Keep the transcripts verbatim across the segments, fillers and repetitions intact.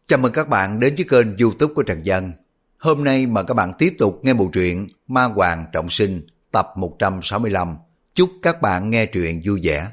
Chào mừng các bạn đến với kênh YouTube của Trần Dân. Hôm nay mời các bạn tiếp tục nghe bộ truyện Ma Hoàng Trọng Sinh tập một trăm sáu mươi lăm. Chúc các bạn nghe truyện vui vẻ.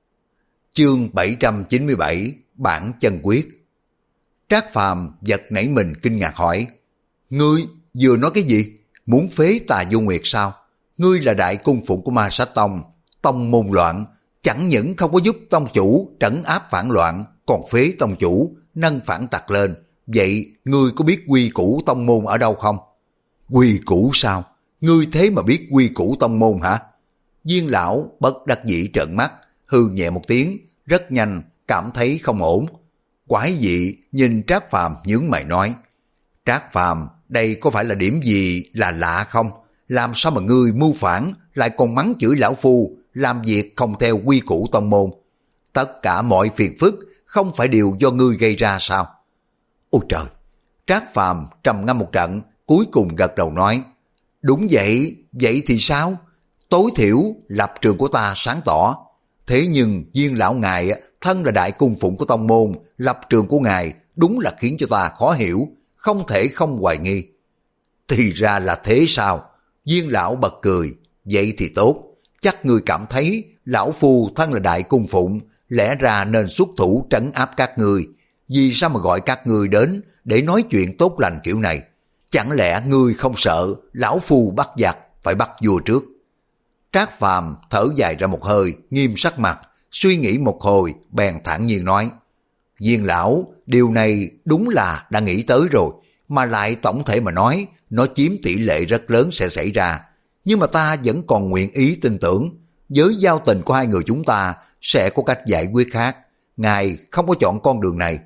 Chương bảy trăm chín mươi bảy, Bản chân quyết. Trác Phàm giật nảy mình kinh ngạc hỏi: Ngươi vừa nói cái gì? Muốn phế Tà Du Nguyệt sao? Ngươi là đại cung phụng của Ma Sát Tông, tông môn loạn, chẳng những không có giúp tông chủ trấn áp phản loạn, còn phế tông chủ, nâng phản tặc lên. Vậy ngươi có biết quy củ tông môn ở đâu không? Quy củ sao? Ngươi thế mà biết quy củ tông môn hả? Viên lão bất đắc dĩ trợn mắt, hư nhẹ một tiếng, rất nhanh cảm thấy không ổn. Quái dị nhìn Trác Phàm nhướng mày nói: Trác Phàm, đây có phải là điểm gì là lạ không? Làm sao mà ngươi mưu phản lại còn mắng chửi lão phu, làm việc không theo quy củ tông môn? Tất cả mọi phiền phức không phải đều do ngươi gây ra sao? Ôi trời! Trác Phàm trầm ngâm một trận, cuối cùng gật đầu nói: Đúng vậy, vậy thì sao? Tối thiểu lập trường của ta sáng tỏ. Thế nhưng Viên lão ngài thân là đại cung phụng của tông môn, lập trường của ngài đúng là khiến cho ta khó hiểu, không thể không hoài nghi. Thì ra là thế sao? Viên lão bật cười: Vậy thì tốt, chắc ngươi cảm thấy lão phu thân là đại cung phụng, lẽ ra nên xuất thủ trấn áp các ngươi. Vì sao mà gọi các ngươi đến để nói chuyện tốt lành kiểu này? Chẳng lẽ ngươi không sợ lão phu bắt giặc phải bắt vua trước? Trác Phàm thở dài ra một hơi, nghiêm sắc mặt, suy nghĩ một hồi, bèn thản nhiên nói: Viên lão, điều này đúng là đã nghĩ tới rồi, mà lại tổng thể mà nói, nó chiếm tỷ lệ rất lớn sẽ xảy ra. Nhưng mà ta vẫn còn nguyện ý tin tưởng, với giao tình của hai người chúng ta sẽ có cách giải quyết khác. Ngài không có chọn con đường này.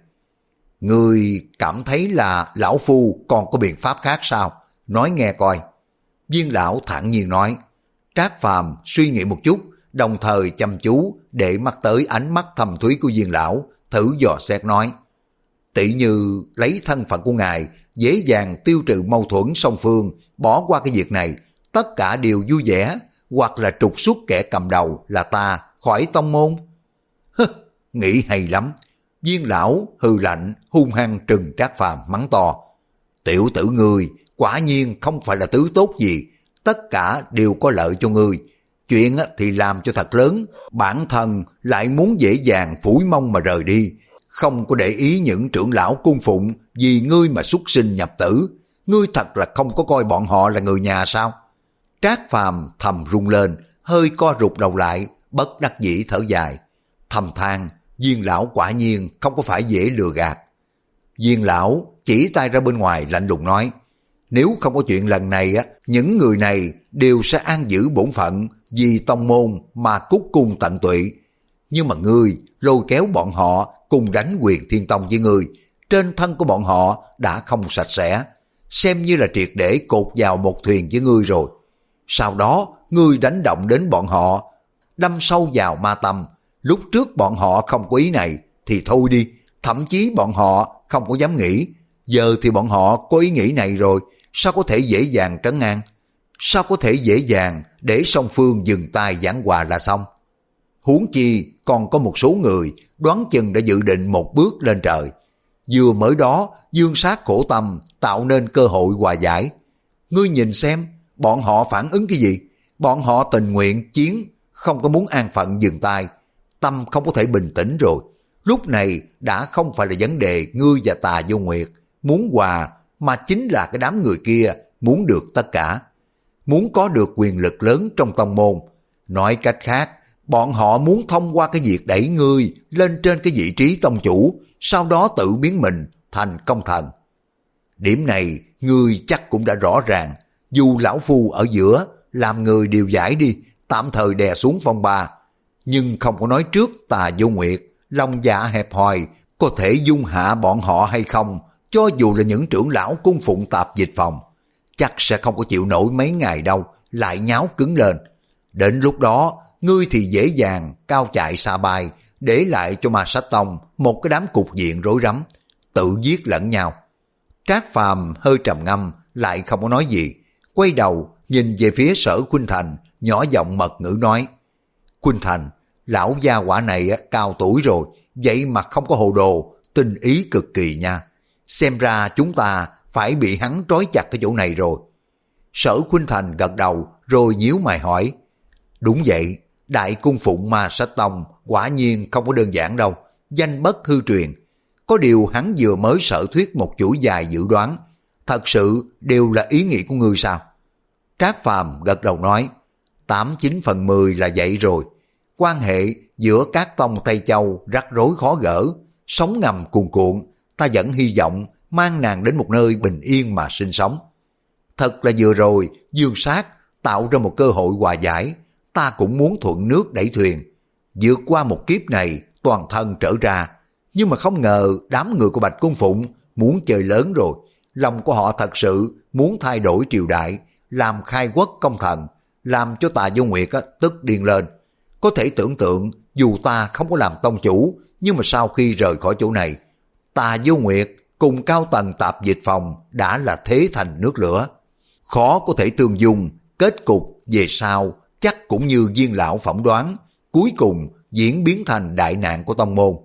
Ngươi cảm thấy là lão phu còn có biện pháp khác sao? Nói nghe coi. Viên lão thản nhiên nói. Trác Phàm suy nghĩ một chút, đồng thời chăm chú để mắt tới ánh mắt thầm thúy của Viên lão, thử dò xét nói: Tỷ như lấy thân phận của ngài dễ dàng tiêu trừ mâu thuẫn song phương, bỏ qua cái việc này, tất cả đều vui vẻ, hoặc là trục xuất kẻ cầm đầu là ta khỏi tông môn. Hứ, nghĩ hay lắm. Viên lão hừ lạnh, hung hăng trừng Trác Phàm mắng to: Tiểu tử ngươi quả nhiên không phải là tứ tốt gì, tất cả đều có lợi cho ngươi. Chuyện thì làm cho thật lớn, bản thân lại muốn dễ dàng phủi mông mà rời đi, không có để ý những trưởng lão cung phụng vì ngươi mà xuất sinh nhập tử. Ngươi thật là không có coi bọn họ là người nhà sao? Trác Phàm thầm rung lên, hơi co rụt đầu lại, bất đắc dĩ thở dài, thầm than: Viên lão quả nhiên không có phải dễ lừa gạt. Viên lão chỉ tay ra bên ngoài lạnh lùng nói: Nếu không có chuyện lần này á, những người này đều sẽ an giữ bổn phận, vì tông môn mà cúc cung tận tụy. Nhưng mà ngươi lôi kéo bọn họ cùng đánh Quyền Thiên Tông với ngươi, trên thân của bọn họ đã không sạch sẽ, xem như là triệt để cột vào một thuyền với ngươi rồi. Sau đó ngươi đánh động đến bọn họ, đâm sâu vào ma tâm. Lúc trước bọn họ không có ý này thì thôi đi, thậm chí bọn họ không có dám nghĩ. Giờ thì bọn họ có ý nghĩ này rồi, sao có thể dễ dàng trấn an? Sao có thể dễ dàng để song phương dừng tay giảng hòa là xong? Huống chi còn có một số người đoán chừng đã dự định một bước lên trời. Vừa mới đó dương sát khổ tâm tạo nên cơ hội hòa giải. Ngươi nhìn xem bọn họ phản ứng cái gì? Bọn họ tình nguyện chiến, không có muốn an phận dừng tay. Tâm không có thể bình tĩnh rồi. Lúc này đã không phải là vấn đề ngươi và Tà Du Nguyệt muốn hòa, mà chính là cái đám người kia muốn được tất cả, muốn có được quyền lực lớn trong tông môn. Nói cách khác, bọn họ muốn thông qua cái việc đẩy ngươi lên trên cái vị trí tông chủ, sau đó tự biến mình thành công thần. Điểm này ngươi chắc cũng đã rõ ràng. Dù lão phu ở giữa làm người điều giải đi, tạm thời đè xuống phong ba, nhưng không có nói trước Tà Du Nguyệt lòng dạ hẹp hòi có thể dung hạ bọn họ hay không. Cho dù là những trưởng lão cung phụng tạp dịch phòng, chắc sẽ không có chịu nổi mấy ngày đâu, lại nháo cứng lên. Đến lúc đó, ngươi thì dễ dàng cao chạy xa bay, để lại cho Ma Sát Tông một cái đám cục diện rối rắm, tự giết lẫn nhau. Trác Phàm hơi trầm ngâm, lại không có nói gì, quay đầu nhìn về phía Sở Khuynh Thành, nhỏ giọng mật ngữ nói: Khuynh Thành, lão gia quả này cao tuổi rồi, vậy mà không có hồ đồ, tinh ý cực kỳ nha. xem ra chúng ta phải bị hắn trói chặt ở chỗ này rồi. Sở Khuynh Thành gật đầu rồi nhíu mày hỏi, đúng vậy, Đại Cung Phụng Ma Sách Tông quả nhiên không có đơn giản đâu, danh bất hư truyền. Có điều hắn vừa mới sở thuyết một chuỗi dài dự đoán, thật sự đều là ý nghĩ của ngươi sao? Trác Phàm gật đầu nói, tám chín phần mười là vậy rồi. Quan hệ giữa các tông Tây Châu rắc rối khó gỡ, sóng ngầm cuồn cuộn, ta vẫn hy vọng mang nàng đến một nơi bình yên mà sinh sống. Thật là vừa rồi Dương Sát tạo ra một cơ hội hòa giải, ta cũng muốn thuận nước đẩy thuyền, vượt qua một kiếp này toàn thân trở ra. Nhưng mà không ngờ đám người của Bạch Cung Phụng muốn chơi lớn rồi, lòng của họ thật sự muốn thay đổi triều đại, làm khai quốc công thần, làm cho Tà Vô Nguyệt á, tức điên lên. Có thể tưởng tượng dù ta không có làm tông chủ, nhưng mà sau khi rời khỏi chỗ này, Tà Vô Nguyệt cùng cao tầng tạp dịch phòng đã là thế thành nước lửa. Khó có thể tương dung, kết cục về sau chắc cũng như Viên lão phỏng đoán, cuối cùng diễn biến thành đại nạn của tông môn.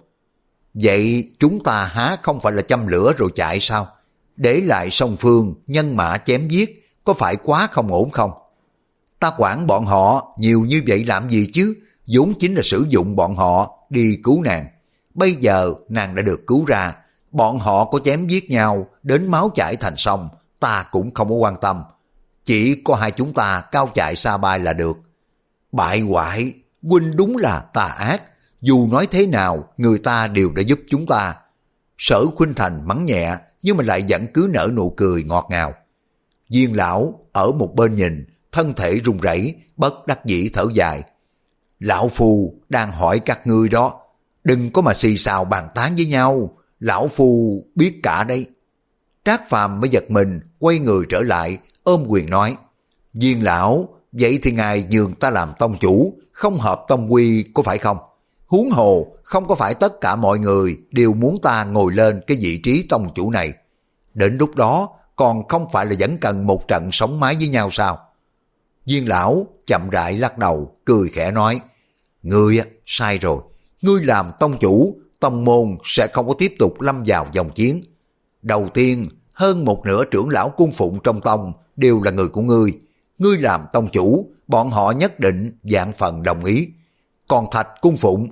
Vậy chúng ta há không phải là châm lửa rồi chạy sao? Để lại song phương, nhân mã chém giết, có phải quá không ổn không? Ta quản bọn họ nhiều như vậy làm gì chứ? Vốn chính là sử dụng bọn họ đi cứu nàng. Bây giờ nàng đã được cứu ra, bọn họ có chém giết nhau đến máu chảy thành sông, ta cũng không có quan tâm. Chỉ có hai chúng ta cao chạy xa bay là được. Bại hoại, huynh đúng là tà ác. Dù nói thế nào, người ta đều đã giúp chúng ta. Sở Khuynh Thành mắng nhẹ, nhưng mà lại vẫn cứ nở nụ cười ngọt ngào. Viên lão ở một bên nhìn, thân thể run rẩy, bất đắc dĩ thở dài. Lão Phu đang hỏi các ngươi đó, đừng có mà xì xào bàn tán với nhau, lão Phu biết cả đây. Trác Phàm mới giật mình, quay người trở lại, ôm quyền nói, Viên lão, vậy thì ngài nhường ta làm tông chủ, không hợp tông quy có phải không? Huống hồ, không có phải tất cả mọi người đều muốn ta ngồi lên cái vị trí tông chủ này. Đến lúc đó, còn không phải là vẫn cần một trận sống mái với nhau sao? Viên lão chậm rãi lắc đầu, cười khẽ nói, ngươi sai rồi, ngươi làm tông chủ, tông môn sẽ không có tiếp tục lâm vào dòng chiến. Đầu tiên, hơn một nửa trưởng lão cung phụng trong tông đều là người của ngươi. Ngươi làm tông chủ, bọn họ nhất định vạn phần đồng ý. Còn Thạch cung phụng,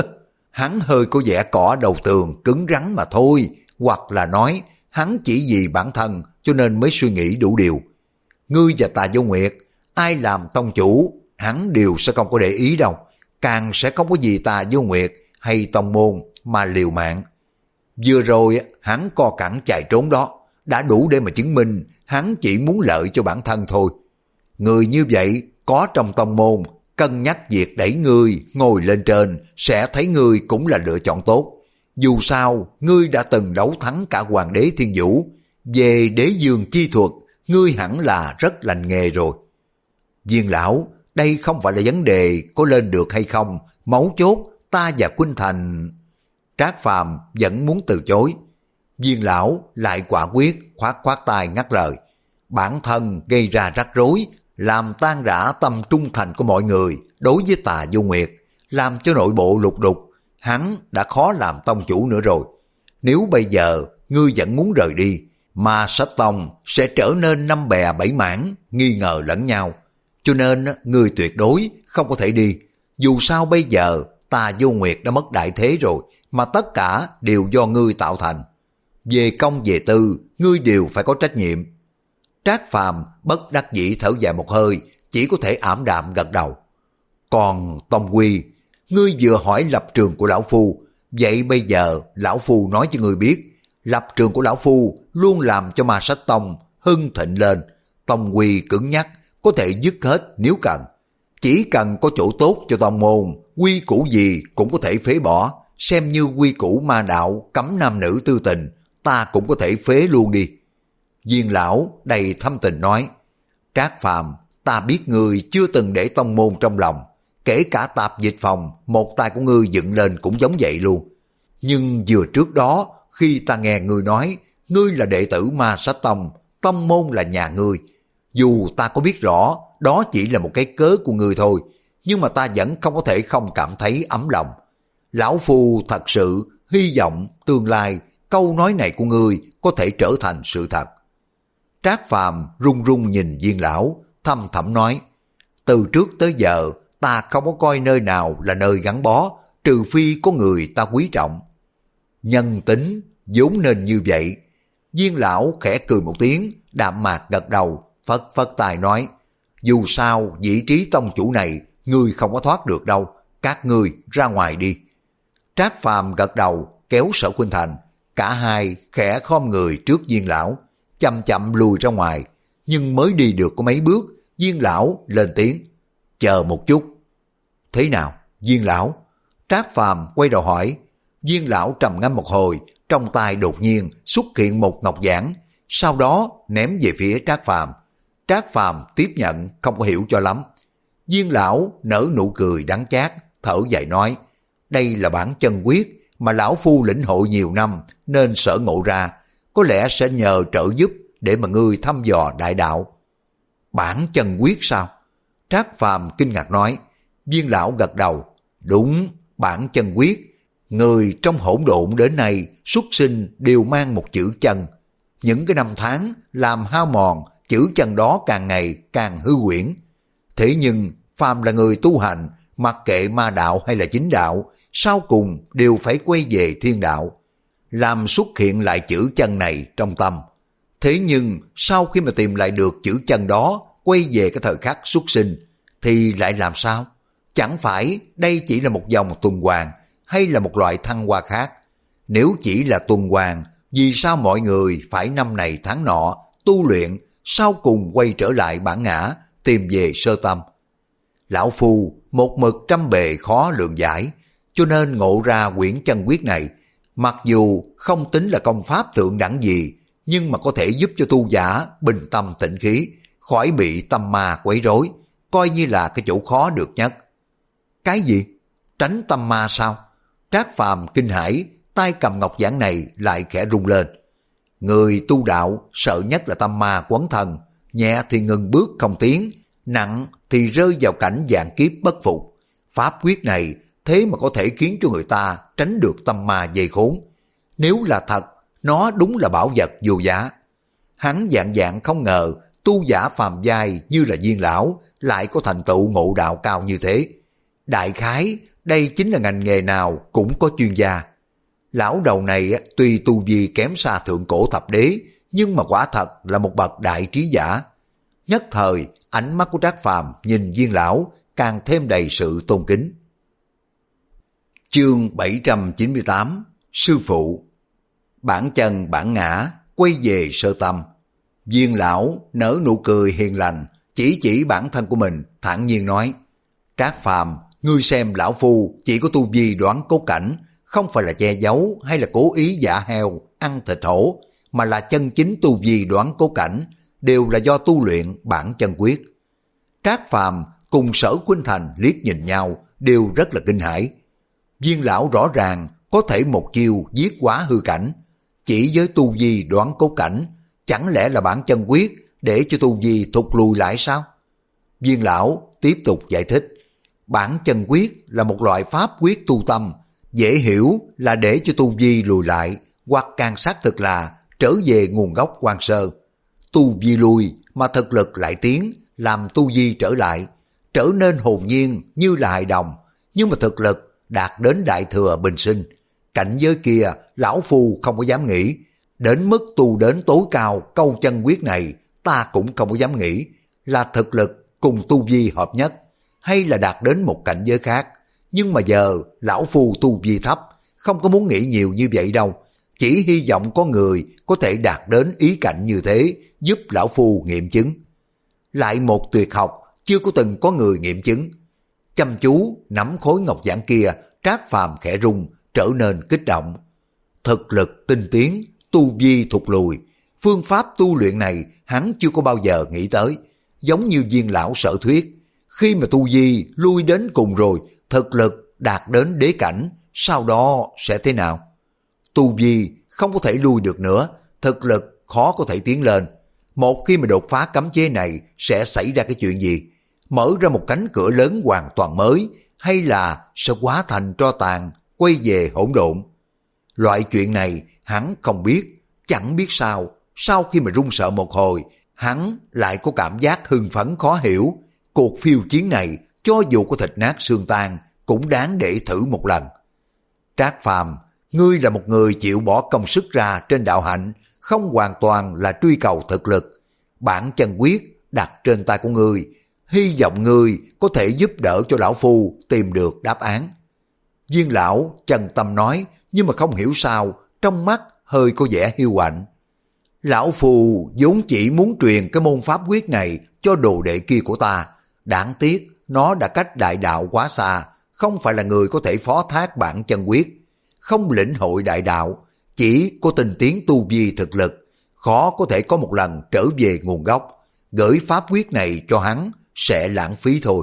hắn hơi có vẻ cỏ đầu tường, cứng rắn mà thôi, hoặc là nói hắn chỉ vì bản thân cho nên mới suy nghĩ đủ điều. Ngươi và Tà Vô Nguyệt, ai làm tông chủ, hắn đều sẽ không có để ý đâu, càng sẽ không có gì Tà Vô Nguyệt hay tông môn mà liều mạng. Vừa rồi hắn co cẳng chạy trốn đó, đã đủ để mà chứng minh hắn chỉ muốn lợi cho bản thân thôi. Người như vậy có trong tông môn, cân nhắc việc đẩy ngươi ngồi lên trên, sẽ thấy ngươi cũng là lựa chọn tốt. Dù sao, ngươi đã từng đấu thắng cả Hoàng đế Thiên Vũ, về đế dương chi thuật, ngươi hẳn là rất lành nghề rồi. Viên lão, đây không phải là vấn đề có lên được hay không, mấu chốt ta và Khuynh Thành. Trác Phàm vẫn muốn từ chối. Viên lão lại quả quyết khoát khoát tay ngắt lời. Bản thân gây ra rắc rối, làm tan rã tâm trung thành của mọi người đối với Tà Vô Nguyệt, làm cho nội bộ lục đục, hắn đã khó làm tông chủ nữa rồi. Nếu bây giờ ngươi vẫn muốn rời đi, Ma Sách Tông sẽ trở nên năm bè bảy mảng, nghi ngờ lẫn nhau. Cho nên ngươi tuyệt đối không có thể đi. Dù sao bây giờ Tà Vô Nguyệt đã mất đại thế rồi, mà tất cả đều do ngươi tạo thành. Về công về tư, ngươi đều phải có trách nhiệm. Trác Phàm bất đắc dĩ thở dài một hơi, chỉ có thể ảm đạm gật đầu. Còn Tông Quy, ngươi vừa hỏi lập trường của lão Phu, vậy bây giờ lão Phu nói cho ngươi biết, lập trường của lão Phu luôn làm cho Ma Sách Tông hưng thịnh lên. Tông Quy cứng nhắc, có thể dứt hết nếu cần. Chỉ cần có chỗ tốt cho tông môn, quy củ gì cũng có thể phế bỏ, xem như quy củ ma đạo cấm nam nữ tư tình, ta cũng có thể phế luôn đi. Viên lão đầy thâm tình nói, Trác Phàm, ta biết ngươi chưa từng để tông môn trong lòng, kể cả tạp dịch phòng, một tay của ngươi dựng lên cũng giống vậy luôn. Nhưng vừa trước đó, khi ta nghe ngươi nói, ngươi là đệ tử Ma Sách Tông, tông môn là nhà ngươi. Dù ta có biết rõ, đó chỉ là một cái cớ của ngươi thôi, nhưng mà ta vẫn không có thể không cảm thấy ấm lòng. Lão Phu thật sự hy vọng tương lai câu nói này của ngươi có thể trở thành sự thật. Trác Phàm run run nhìn Viên lão, thầm thẳm nói, từ trước tới giờ ta không có coi nơi nào là nơi gắn bó, trừ phi có người ta quý trọng. Nhân tính vốn nên như vậy. Viên lão khẽ cười một tiếng, đạm mạc gật đầu, phất phất tài nói, dù sao vị trí tông chủ này ngươi không có thoát được đâu, các ngươi ra ngoài đi. Trác Phàm gật đầu kéo Sở Khuynh Thành, cả hai khẽ khom người trước Viên lão, chậm chậm lùi ra ngoài, nhưng mới đi được có mấy bước, Viên lão lên tiếng, chờ một chút. Thế nào, Viên lão? Trác Phàm quay đầu hỏi. Viên lão trầm ngâm một hồi, trong tay đột nhiên xuất hiện một ngọc giản, sau đó ném về phía Trác Phàm. Trác Phàm tiếp nhận không có hiểu cho lắm. Viên lão nở nụ cười đắng chát, thở dài nói, đây là bản chân quyết mà lão phu lĩnh hội nhiều năm nên sở ngộ ra, có lẽ sẽ nhờ trợ giúp để mà ngươi thăm dò đại đạo. Bản chân quyết sao? Trác Phàm kinh ngạc nói. Viên lão gật đầu, đúng, bản chân quyết. Người trong hỗn độn đến nay xuất sinh đều mang một chữ chân. Những cái năm tháng làm hao mòn, chữ chân đó càng ngày càng hư huyễn. Thế nhưng phàm là người tu hành, mặc kệ ma đạo hay là chính đạo, sau cùng đều phải quay về thiên đạo, làm xuất hiện lại chữ chân này trong tâm. Thế nhưng sau khi mà tìm lại được chữ chân đó, quay về cái thời khắc xuất sinh, thì lại làm sao? Chẳng phải đây chỉ là một dòng tuần hoàn, hay là một loại thăng hoa khác? Nếu chỉ là tuần hoàn, vì sao mọi người phải năm này tháng nọ tu luyện, sau cùng quay trở lại bản ngã, tìm về sơ tâm? Lão phu một mực trăm bề khó lượng giải, cho nên ngộ ra quyển chân quyết này. Mặc dù không tính là công pháp thượng đẳng gì, nhưng mà có thể giúp cho tu giả bình tâm tĩnh khí, khỏi bị tâm ma quấy rối, coi như là cái chỗ khó được nhất. Cái gì? Tránh tâm ma sao? Trác Phàm kinh hãi, tay cầm ngọc giản này lại khẽ rung lên. Người tu đạo sợ nhất là tâm ma quấn thân, nhẹ thì ngừng bước không tiến, nặng thì rơi vào cảnh vạn kiếp bất phục. Pháp quyết này thế mà có thể khiến cho người ta tránh được tâm ma dây khốn. Nếu là thật, nó đúng là bảo vật vô giá. Hắn dạng dạng không ngờ tu giả phàm giai như là Viên lão lại có thành tựu ngộ đạo cao như thế. Đại khái đây chính là ngành nghề nào cũng có chuyên gia. Lão đầu này tuy tu vi kém xa thượng cổ thập đế, nhưng mà quả thật là một bậc đại trí giả. Nhất thời ánh mắt của Trác Phàm nhìn Viên lão càng thêm đầy sự tôn kính. Chương bảy trăm chín mươi tám, Sư phụ. Bản chân bản ngã, quay về sơ tâm. Viên lão nở nụ cười hiền lành, chỉ chỉ bản thân của mình, thản nhiên nói, Trác Phàm, ngươi xem lão phu chỉ có tu vi đoán cốt cảnh, không phải là che giấu hay là cố ý giả heo, ăn thịt hổ, mà là chân chính tu vi đoán cốt cảnh, đều là do tu luyện bản chân quyết. Trác Phàm cùng Sở Khuynh Thành liếc nhìn nhau, đều rất là kinh hãi. Viên lão rõ ràng có thể một chiêu giết quá hư cảnh, chỉ với tu vi đoán cốt cảnh, chẳng lẽ là bản chân quyết để cho tu vi thụt lùi lại sao? Viên lão tiếp tục giải thích, bản chân quyết là một loại pháp quyết tu tâm, dễ hiểu là để cho tu vi lùi lại, hoặc càng xác thực là trở về nguồn gốc quan sơ. Tu vi lùi mà thực lực lại tiến, làm tu vi trở lại, trở nên hồn nhiên như là hài đồng, nhưng mà thực lực đạt đến đại thừa bình sinh. Cảnh giới kia lão phu không có dám nghĩ, đến mức tu đến tối cao câu chân quyết này ta cũng không có dám nghĩ, là thực lực cùng tu vi hợp nhất, hay là đạt đến một cảnh giới khác. Nhưng mà giờ lão phu tu vi thấp, không có muốn nghĩ nhiều như vậy đâu, chỉ hy vọng có người có thể đạt đến ý cảnh như thế, giúp lão phu nghiệm chứng. Lại một tuyệt học chưa có từng có người nghiệm chứng. Chăm chú nắm khối ngọc giản kia, Trác Phàm khẽ rung, trở nên kích động. Thực lực tinh tiến, tu vi thụt lùi, phương pháp tu luyện này hắn chưa có bao giờ nghĩ tới. Giống như Viên lão sở thuyết, khi mà tu vi lui đến cùng rồi, thực lực đạt đến đế cảnh, sau đó sẽ thế nào? Tu vi không có thể lui được nữa, thực lực khó có thể tiến lên. Một khi mà đột phá cấm chế này sẽ xảy ra cái chuyện gì? Mở ra một cánh cửa lớn hoàn toàn mới, hay là sẽ hóa thành tro tàn, quay về hỗn độn? Loại chuyện này Hắn không biết, chẳng biết sao, sau khi mà run sợ một hồi, hắn lại có cảm giác hưng phấn khó hiểu. Cuộc phiêu chiến này, cho dù có thịt nát xương tan, cũng đáng để thử một lần. Trác Phàm, ngươi là một người chịu bỏ công sức ra trên đạo hạnh, không hoàn toàn là truy cầu thực lực. Bản chân quyết đặt trên tay của ngươi, hy vọng ngươi có thể giúp đỡ cho lão phu tìm được đáp án. Viên lão chân tâm nói, nhưng mà không hiểu sao, trong mắt hơi có vẻ hiu quạnh. Lão phu vốn chỉ muốn truyền cái môn pháp quyết này cho đồ đệ kia của ta, đáng tiếc nó đã cách đại đạo quá xa, không phải là người có thể phó thác bản chân quyết. Không lĩnh hội đại đạo, chỉ có tinh tiến tu vi thực lực, khó có thể có một lần trở về nguồn gốc. Gửi pháp quyết này cho hắn sẽ lãng phí thôi.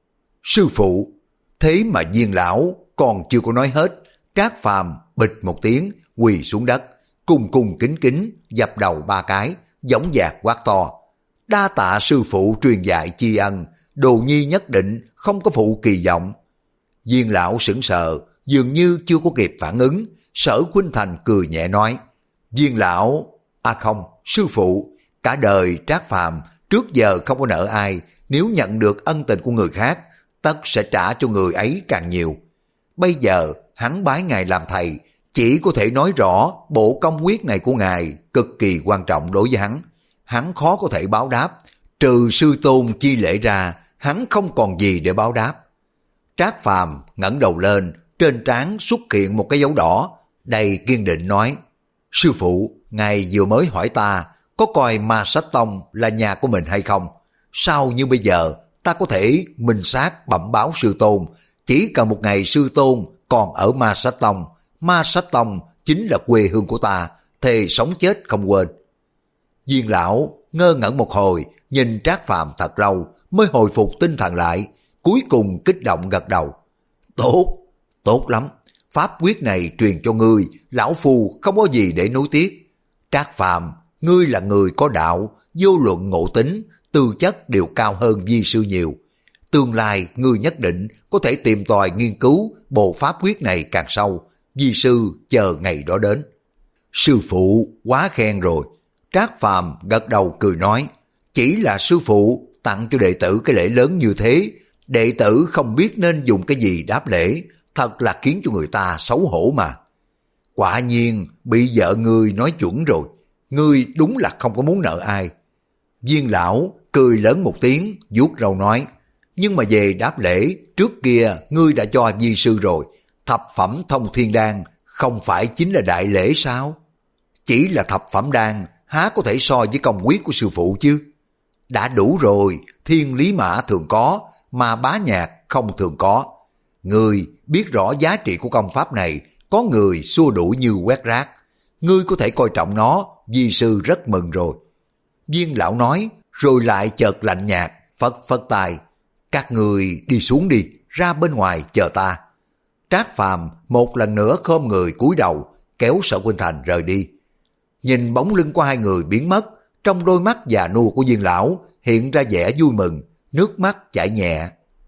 Sư phụ, thế mà Viên lão còn chưa có nói hết, Trác Phàm bịch một tiếng quỳ xuống đất, cung cung kính kính dập đầu ba cái, dõng dạc quát to: đa tạ sư phụ truyền dạy tri ân, đồ nhi nhất định không có phụ kỳ vọng. Viên lão sững sờ, dường như chưa có kịp phản ứng. Sở Khuynh Thành cười nhẹ nói: Viên lão, à không, sư phụ, cả đời Trác Phàm trước giờ không có nợ ai, nếu nhận được ân tình của người khác, tất sẽ trả cho người ấy càng nhiều. Bây giờ hắn bái ngài làm thầy, chỉ có thể nói rõ bộ công quyết này của ngài cực kỳ quan trọng đối với hắn. Hắn khó có thể báo đáp, trừ sư tôn chi lễ ra, hắn không còn gì để báo đáp. Trác Phàm ngẩng đầu lên, trên trán xuất hiện một cái dấu đỏ, đầy kiên định nói: sư phụ, ngài vừa mới hỏi ta có coi Ma Sách Tông là nhà của mình hay không. Sao như bây giờ ta có thể minh xác bẩm báo sư tôn, chỉ cần một ngày sư tôn còn ở Ma Sách Tông, Ma Sách Tông chính là quê hương của ta, thề sống chết không quên. Viên lão ngơ ngẩn một hồi, nhìn Trác Phàm thật lâu mới hồi phục tinh thần lại, cuối cùng kích động gật đầu: tốt, tốt lắm, pháp quyết này truyền cho ngươi, lão phu không có gì để nối tiếc. Trác Phàm, ngươi là người có đạo, vô luận ngộ tính, tư chất đều cao hơn vi sư nhiều. Tương lai ngươi nhất định có thể tìm tòi nghiên cứu bộ pháp quyết này càng sâu, vi sư chờ ngày đó đến. Sư phụ quá khen rồi. Trác Phàm gật đầu cười nói: chỉ là sư phụ tặng cho đệ tử cái lễ lớn như thế, đệ tử không biết nên dùng cái gì đáp lễ, thật là khiến cho người ta xấu hổ mà. Quả nhiên bị vợ ngươi nói chuẩn rồi, ngươi đúng là không có muốn nợ ai. Viên lão cười lớn một tiếng, vuốt râu nói: nhưng mà về đáp lễ, trước kia ngươi đã cho vi sư rồi, thập phẩm thông thiên đan không phải chính là đại lễ sao? Chỉ là thập phẩm đan, há có thể so với công quyết của sư phụ chứ? Đã đủ rồi, thiên lý mã thường có, mà bá nhạc không thường có. Ngươi biết rõ giá trị của công pháp này, có người xua đuổi như quét rác. Ngươi có thể coi trọng nó, vi sư rất mừng rồi. Viên lão nói, rồi lại chợt lạnh nhạt, phất phất tay: các người đi xuống đi, ra bên ngoài chờ ta. Trác Phàm một lần nữa khom người cúi đầu, kéo Sở Khuynh Thành rời đi. Nhìn bóng lưng của hai người biến mất, trong đôi mắt già nua của Viên lão hiện ra vẻ vui mừng, nước mắt chảy nhẹ.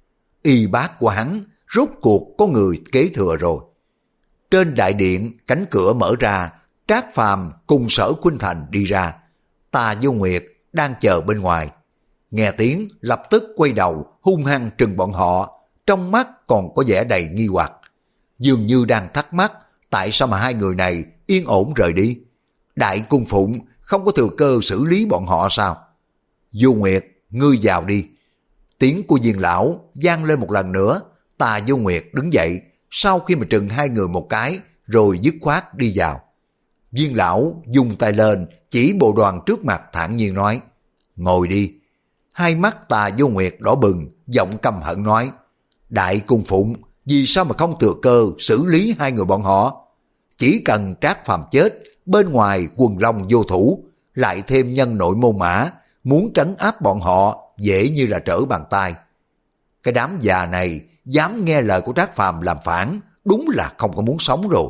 Y bác của hắn rốt cuộc có người kế thừa rồi. Trên đại điện, cánh cửa mở ra, Trác Phàm cùng Sở Khuynh Thành đi ra. Tà Vô Nguyệt đang chờ bên ngoài. Nghe tiếng lập tức quay đầu hung hăng trừng bọn họ, trong mắt còn có vẻ đầy nghi hoặc, dường như đang thắc mắc tại sao mà hai người này yên ổn rời đi. Đại cung phụng không có thừa cơ xử lý bọn họ sao? Vô Nguyệt, ngươi vào đi. Tiếng của Viên lão vang lên một lần nữa. Tà Vô Nguyệt đứng dậy, sau khi mà trừng hai người một cái, rồi dứt khoát đi vào. Viên lão dùng tay lên chỉ bộ đoàn trước mặt thản nhiên nói: ngồi đi. Hai mắt Tà Vô Nguyệt đỏ bừng, giọng căm hận nói: đại cung phụng, vì sao mà không thừa cơ xử lý hai người bọn họ? Chỉ cần Trác Phàm chết, bên ngoài quần long vô thủ, lại thêm nhân nội môn mã, muốn trấn áp bọn họ dễ như là trở bàn tay. Cái đám già này dám nghe lời của Trác Phàm làm phản, đúng là không có muốn sống rồi.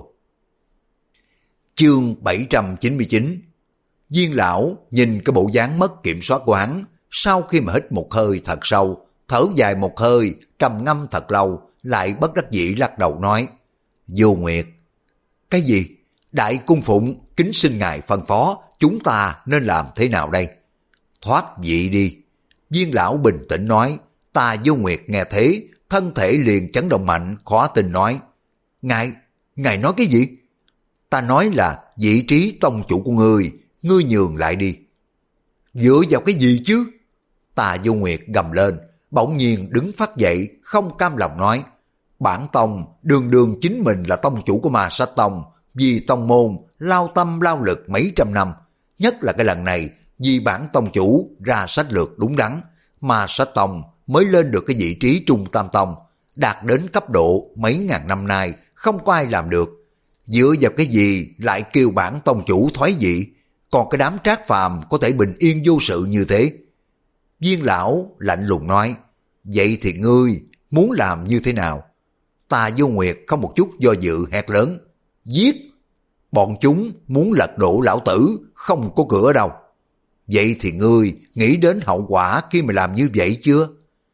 Chương bảy trăm chín mươi chín. Viên lão nhìn cái bộ dáng mất kiểm soát của hắn, sau khi mà hít một hơi thật sâu, thở dài một hơi, trầm ngâm thật lâu, lại bất đắc dĩ lắc đầu nói: Vô Nguyệt. Cái gì? Đại cung phụng kính xin ngài phân phó, chúng ta nên làm thế nào đây? Thoát vị đi. Viên lão bình tĩnh nói. Tà Vô Nguyệt nghe thế, thân thể liền chấn động mạnh, khó tin nói. Ngài, ngài nói cái gì? Ta nói là vị trí tông chủ của ngươi, ngươi nhường lại đi. Dựa vào cái gì chứ? Tà Vô Nguyệt gầm lên, bỗng nhiên đứng phát dậy, không cam lòng nói. Bản tông đường đường chính mình là tông chủ của Ma Sát Tông, vì tông môn lao tâm lao lực mấy trăm năm, nhất là cái lần này vì bản tông chủ ra sách lược đúng đắn, Ma Sát Tông mới lên được cái vị trí trung tam tông, đạt đến cấp độ mấy ngàn năm nay không có ai làm được. Dựa vào cái gì lại kêu bản tông chủ thoái vị, còn cái đám Trác Phàm có thể bình yên vô sự như thế? Viên lão lạnh lùng nói. Vậy thì ngươi muốn làm như thế nào? Tà Vô Nguyệt không một chút do dự hét lớn. Giết! Bọn chúng muốn lật đổ lão tử, không có cửa đâu. Vậy thì ngươi nghĩ đến hậu quả khi mà làm như vậy chưa?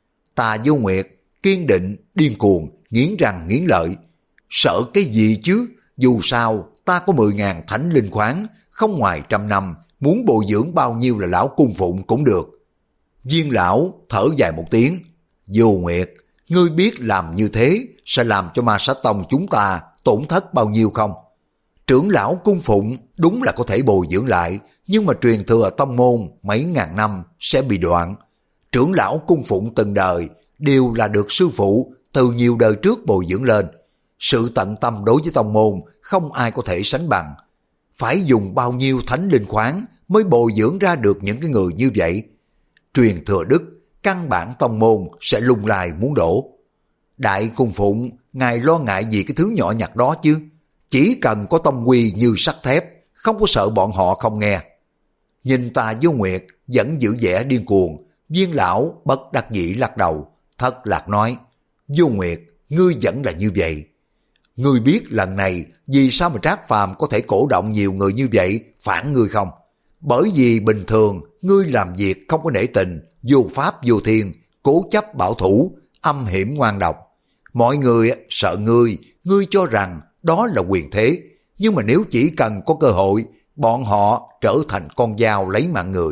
Tà Vô Nguyệt kiên định, điên cuồng, nghiến răng nghiến lợi. Sợ cái gì chứ? Dù sao ta có mười ngàn thánh linh khoáng, không ngoài trăm năm, muốn bồi dưỡng bao nhiêu là lão cung phụng cũng được. Viên lão thở dài một tiếng. Vô Nguyệt, ngươi biết làm như thế sẽ làm cho Ma Sát Tông chúng ta tổn thất bao nhiêu không? Trưởng lão cung phụng đúng là có thể bồi dưỡng lại, nhưng mà truyền thừa tông môn mấy ngàn năm sẽ bị đoạn. Trưởng lão cung phụng từng đời đều là được sư phụ từ nhiều đời trước bồi dưỡng lên. Sự tận tâm đối với tông môn không ai có thể sánh bằng. Phải dùng bao nhiêu thánh linh khoáng mới bồi dưỡng ra được những cái người như vậy? Truyền thừa đức, căn bản tông môn sẽ lung lay muốn đổ. Đại cung phụng, ngài lo ngại gì cái thứ nhỏ nhặt đó chứ? Chỉ cần có tông quy như sắt thép, không có sợ bọn họ không nghe. Nhìn Tà Vô Nguyệt vẫn giữ vẻ điên cuồng, Viên lão bất đắc dĩ lắc đầu, thất lạc nói. Vô Nguyệt, ngươi vẫn là như vậy. Ngươi biết lần này vì sao mà Trác Phàm có thể cổ động nhiều người như vậy phản ngươi không? Bởi vì bình thường ngươi làm việc không có nể tình, vô pháp vô thiên, cố chấp bảo thủ, âm hiểm ngoan độc. Mọi người sợ ngươi, ngươi cho rằng đó là quyền thế, nhưng mà nếu chỉ cần có cơ hội, bọn họ trở thành con dao lấy mạng người.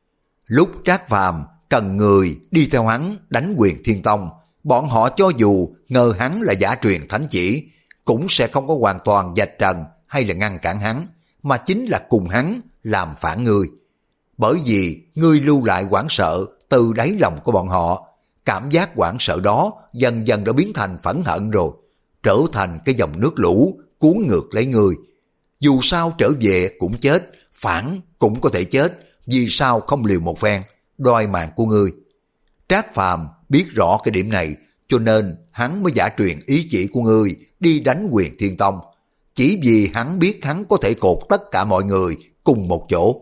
Lúc Trác Phàm cần người đi theo hắn đánh Quyền Thiên Tông, bọn họ cho dù ngờ hắn là giả truyền thánh chỉ, cũng sẽ không có hoàn toàn vạch trần hay là ngăn cản hắn, mà chính là cùng hắn làm phản ngươi. Bởi vì ngươi lưu lại hoảng sợ từ đáy lòng của bọn họ, cảm giác hoảng sợ đó dần dần đã biến thành phẫn hận rồi, trở thành cái dòng nước lũ cuốn ngược lấy ngươi. Dù sao trở về cũng chết, phản cũng có thể chết, vì sao không liều một phen, đòi mạng của ngươi. Trác Phàm biết rõ cái điểm này, cho nên hắn mới giả truyền ý chỉ của ngươi đi đánh Quyền Thiên Tông, chỉ vì hắn biết hắn có thể cột tất cả mọi người cùng một chỗ.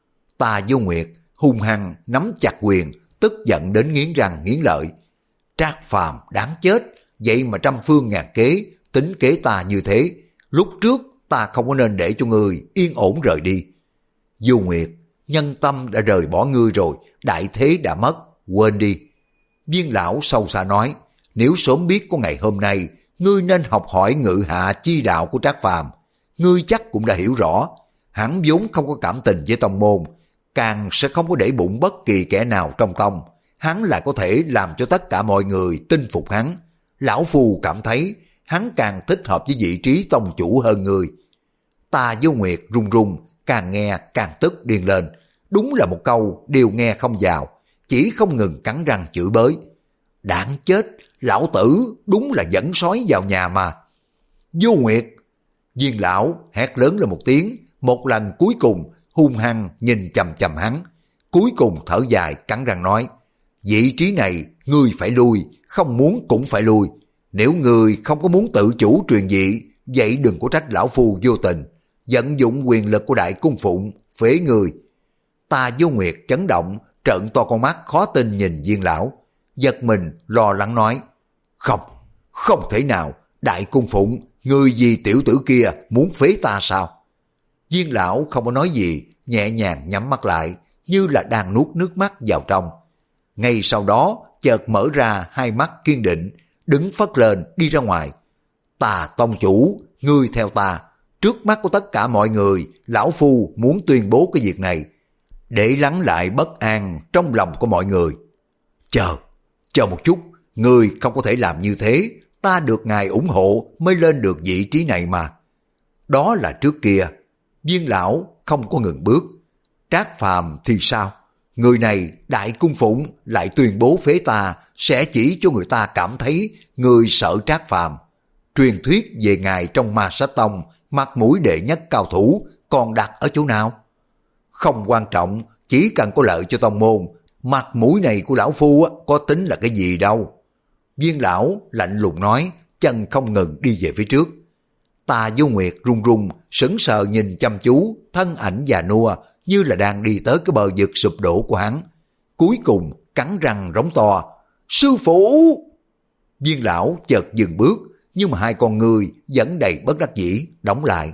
Tà Vô Nguyệt hung hăng nắm chặt quyền, tức giận đến nghiến răng nghiến lợi. Trác Phàm đáng chết, vậy mà trăm phương ngàn kế, tính kế ta như thế. Lúc trước ta không có nên để cho ngươi yên ổn rời đi. Vô Nguyệt, nhân tâm đã rời bỏ ngươi rồi, đại thế đã mất, quên đi. Viên lão sâu xa nói, nếu sớm biết có ngày hôm nay, ngươi nên học hỏi ngự hạ chi đạo của Trác Phàm. Ngươi chắc cũng đã hiểu rõ, hắn vốn không có cảm tình với tông môn, càng sẽ không có để bụng bất kỳ kẻ nào trong tông. Hắn lại có thể làm cho tất cả mọi người tin phục hắn. Lão Phu cảm thấy hắn càng thích hợp với vị trí tông chủ hơn người. Tà Vô Nguyệt run run, càng nghe càng tức điên lên. Đúng là một câu đều nghe không vào, chỉ không ngừng cắn răng chửi bới. Đáng chết, lão tử đúng là dẫn sói vào nhà mà. Vô Nguyệt! Viên lão hét lớn lên một tiếng, một lần cuối cùng hung hăng nhìn chằm chằm hắn. Cuối cùng thở dài cắn răng nói, vị trí này ngươi phải lui, không muốn cũng phải lui. Nếu ngươi không có muốn tự chủ truyền vị, vậy đừng có trách lão Phu vô tình, vận dụng quyền lực của đại cung phụng, phế người. Tà Vô Nguyệt chấn động, trợn to con mắt khó tin nhìn Viên lão, giật mình lo lắng nói, không, không thể nào, đại cung phụng, ngươi vì tiểu tử kia muốn phế ta sao? Viên lão không có nói gì, nhẹ nhàng nhắm mắt lại, như là đang nuốt nước mắt vào trong. Ngay sau đó, chợt mở ra hai mắt kiên định, đứng phất lên đi ra ngoài. Tà tông chủ, ngươi theo ta, Trước mắt của tất cả mọi người, lão phu muốn tuyên bố cái việc này, để lắng lại bất an trong lòng của mọi người. Chờ, chờ một chút, ngươi không có thể làm như thế, ta được ngài ủng hộ mới lên được vị trí này mà. Đó là trước kia, Viên lão không có ngừng bước. Trác Phàm thì sao? Người này đại cung phụng lại tuyên bố phế ta sẽ chỉ cho người ta cảm thấy người sợ Trác Phàm. Truyền thuyết về ngài trong Ma Sát Tông, mặt mũi đệ nhất cao thủ còn đặt ở chỗ nào? Không quan trọng, chỉ cần có lợi cho tông môn, mặt mũi này của lão phu có tính là cái gì đâu. Viên lão lạnh lùng nói, chân không ngừng đi về phía trước. Tà Vô Nguyệt run run, sững sờ nhìn chăm chú, thân ảnh già nua như là đang đi tới cái bờ vực sụp đổ của hắn. Cuối cùng cắn răng rống to, sư phụ! Viên lão chợt dừng bước, nhưng mà hai con người vẫn đầy bất đắc dĩ, đóng lại.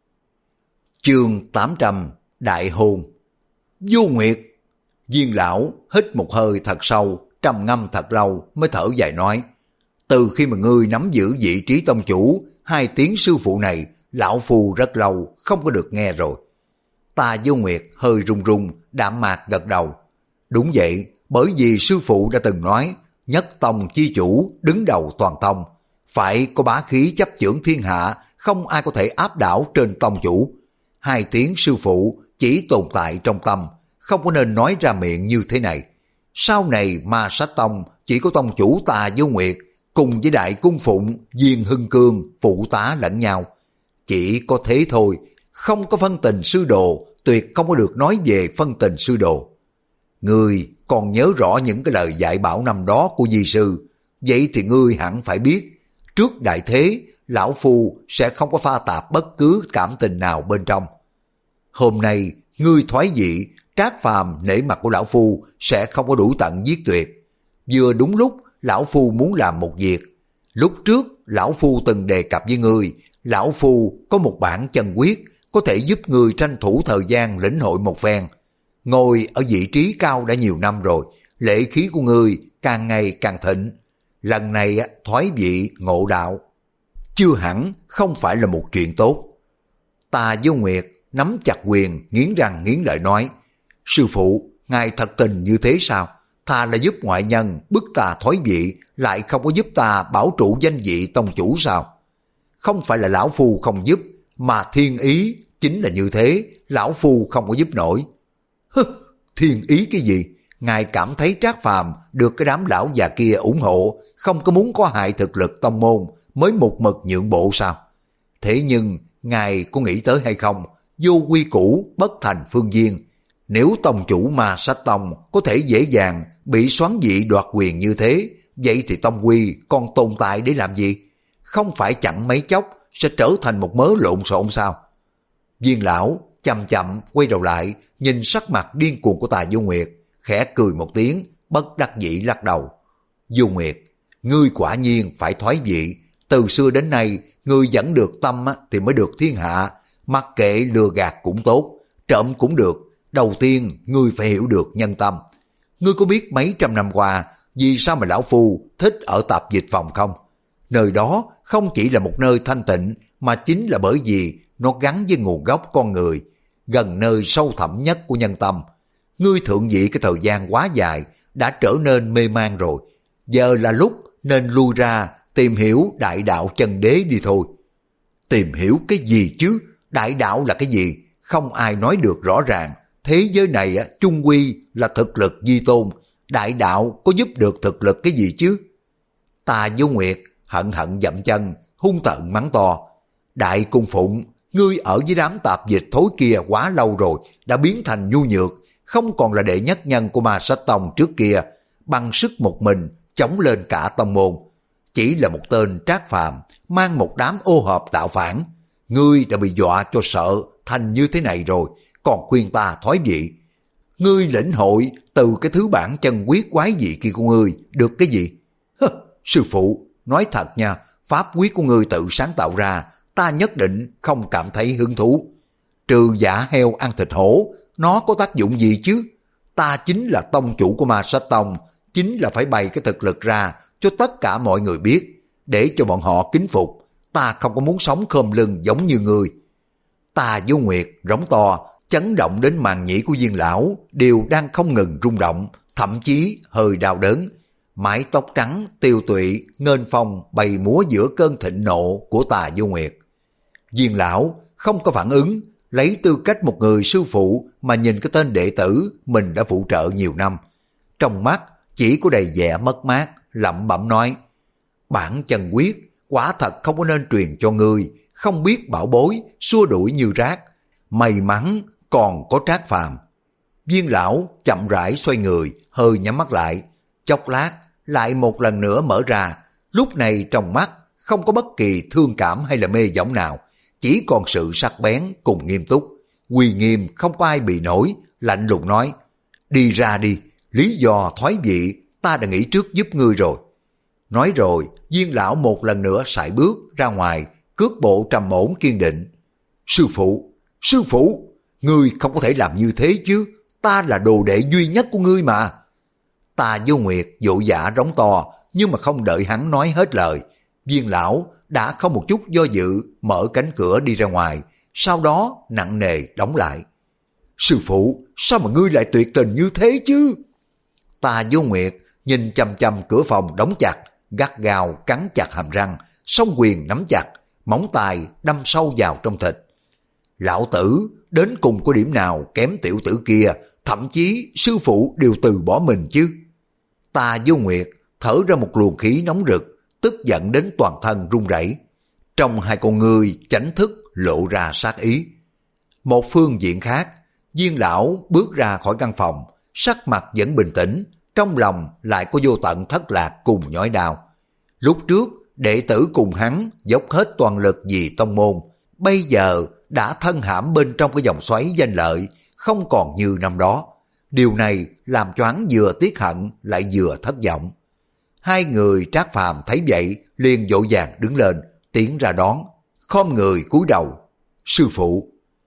Chương tám trăm, Đại Hôn. Vô Nguyệt! Viên lão hít một hơi thật sâu, trầm ngâm thật lâu mới thở dài nói, từ khi mà ngươi nắm giữ vị trí tông chủ, hai tiếng sư phụ này, lão phu rất lâu không có được nghe rồi. Tà Vô Nguyệt hơi run run, đạm mạc gật đầu. Đúng vậy, bởi vì sư phụ đã từng nói, nhất tông chi chủ đứng đầu toàn tông, phải có bá khí chấp chưởng thiên hạ, không ai có thể áp đảo trên tông chủ. Hai tiếng sư phụ chỉ tồn tại trong tâm, không có nên nói ra miệng như thế này. Sau này Ma Sát Tông chỉ có tông chủ Tà Vô Nguyệt cùng với đại cung phụng Viên Hưng Cương phụ tá lẫn nhau. Chỉ có thế thôi, không có phân tình sư đồ, tuyệt không có được nói về phân tình sư đồ. Ngươi còn nhớ rõ những cái lời dạy bảo năm đó của di sư, vậy thì ngươi hẳn phải biết, trước đại thế, lão phu sẽ không có pha tạp bất cứ cảm tình nào bên trong. Hôm nay, ngươi thoái vị, Trác Phàm nể mặt của lão phu sẽ không có đủ tận giết tuyệt. Vừa đúng lúc, lão phu muốn làm một việc. Lúc trước, lão phu từng đề cập với ngươi, lão phu có một bản chân quyết, có thể giúp ngươi tranh thủ thời gian lĩnh hội một phen. Ngồi ở vị trí cao đã nhiều năm rồi, lệ khí của ngươi càng ngày càng thịnh. Lần này thoái vị ngộ đạo, chưa hẳn không phải là một chuyện tốt. Tà Vô Nguyệt nắm chặt quyền, nghiến răng nghiến lợi nói, sư phụ, ngài thật tình như thế sao? Thà là giúp ngoại nhân bức ta thoái vị, lại không có giúp ta bảo trụ danh vị tông chủ sao? Không phải là lão phu không giúp, mà thiên ý chính là như thế, lão phu không có giúp nổi. Hứ, thiên ý cái gì? Ngài cảm thấy Trác Phàm được cái đám lão già kia ủng hộ, không có muốn có hại thực lực tông môn, mới một mực nhượng bộ sao? Thế nhưng, ngài có nghĩ tới hay không? Vô quy củ, bất thành phương viên. Nếu tông chủ Ma Sát Tông có thể dễ dàng bị xoán vị đoạt quyền như thế, vậy thì tông quy còn tồn tại để làm gì? Không phải chẳng mấy chốc sẽ trở thành một mớ lộn xộn sao? Viên lão chậm chậm quay đầu lại, nhìn sắc mặt điên cuồng của Tà Vô Nguyệt, khẽ cười một tiếng, bất đắc dĩ lắc đầu. Vô Nguyệt, ngươi quả nhiên phải thoái vị. Từ xưa đến nay, ngươi vẫn được tâm thì mới được thiên hạ. Mặc kệ lừa gạt cũng tốt, trộm cũng được. Đầu tiên, ngươi phải hiểu được nhân tâm. Ngươi có biết mấy trăm năm qua, vì sao mà lão phu thích ở tạp dịch phòng không? Nơi đó không chỉ là một nơi thanh tịnh, mà chính là bởi vì nó gắn với nguồn gốc con người, gần nơi sâu thẳm nhất của nhân tâm. Ngươi thượng vị cái thời gian quá dài, đã trở nên mê man rồi. Giờ là lúc nên lui ra tìm hiểu đại đạo chân đế đi thôi. Tìm hiểu cái gì chứ? Đại đạo là cái gì? Không ai nói được rõ ràng. Thế giới này chung quy là thực lực di tôn. Đại đạo có giúp được thực lực cái gì chứ? Tà Vô Nguyệt hận hận dậm chân, hung tợn mắng to. Đại cung phụng, ngươi ở với đám tạp dịch thối kia quá lâu rồi, đã biến thành nhu nhược, không còn là đệ nhất nhân của Ma Sát Tông trước kia, bằng sức một mình chống lên cả tông môn. Chỉ là một tên Trác Phàm mang một đám ô hợp tạo phản, ngươi đã bị dọa cho sợ thành như thế này rồi, còn khuyên ta thoái vị. Ngươi lĩnh hội từ cái thứ bản chân quyết quái dị kia của ngươi được cái gì? Hơ, sư phụ, nói thật nha, pháp quyết của ngươi tự sáng tạo ra, ta nhất định không cảm thấy hứng thú. Trừ giả heo ăn thịt hổ, nó có tác dụng gì chứ? Ta chính là tông chủ của Ma Sát Tông, chính là phải bày cái thực lực ra cho tất cả mọi người biết, để cho bọn họ kính phục. Ta không có muốn sống khom lưng giống như ngươi. Tà Vô Nguyệt rống to, chấn động đến màng nhĩ của Viên lão đều đang không ngừng rung động, thậm chí hơi đau đớn. Mái tóc trắng tiêu tụy nghênh phong bay múa giữa cơn thịnh nộ của Tà Vô Nguyệt. Viên lão không có phản ứng, lấy tư cách một người sư phụ mà nhìn cái tên đệ tử mình đã phụ trợ nhiều năm. Trong mắt chỉ có đầy vẻ mất mát, lẩm bẩm nói: bản chân quyết quả thật không có nên truyền cho ngươi, không biết bảo bối, xua đuổi như rác. May mắn còn có Trác Phàm. Viên lão chậm rãi xoay người, hơi nhắm mắt lại, chốc lát lại một lần nữa mở ra. Lúc này trong mắt không có bất kỳ thương cảm hay là mê võng nào, chỉ còn sự sắc bén cùng nghiêm túc. Uy nghiêm không có ai bị nổi, lạnh lùng nói: đi ra đi, lý do thoái vị ta đã nghĩ trước giúp ngươi rồi. Nói rồi, Viên lão một lần nữa sải bước ra ngoài, cước bộ trầm ổn kiên định. Sư phụ, sư phụ, ngươi không có thể làm như thế chứ, ta là đồ đệ duy nhất của ngươi mà. Tà Vô Nguyệt vội vã rống to, nhưng mà không đợi hắn nói hết lời, Viên lão đã không một chút do dự mở cánh cửa đi ra ngoài, sau đó nặng nề đóng lại. Sư phụ, sao mà ngươi lại tuyệt tình như thế chứ? Tà Vô Nguyệt nhìn chằm chằm cửa phòng đóng chặt, gắt gao cắn chặt hàm răng, song quyền nắm chặt, móng tay đâm sâu vào trong thịt. Lão tử đến cùng có điểm nào kém tiểu tử kia, thậm chí sư phụ đều từ bỏ mình chứ? Tà Vô Nguyệt thở ra một luồng khí nóng rực, tức giận đến toàn thân run rẩy. Trong hai con ngươi chánh thức lộ ra sát ý. Một phương diện khác, Viên lão bước ra khỏi căn phòng, sắc mặt vẫn bình tĩnh, trong lòng lại có vô tận thất lạc cùng nhói đau. Lúc trước đệ tử cùng hắn dốc hết toàn lực vì tông môn, bây giờ đã thân hãm bên trong cái dòng xoáy danh lợi, không còn như năm đó. Điều này làm cho hắn vừa tiếc hận lại vừa thất vọng. Hai người Trác Phàm thấy vậy liền vội vàng đứng lên, tiến ra đón, khom người cúi đầu. Sư phụ,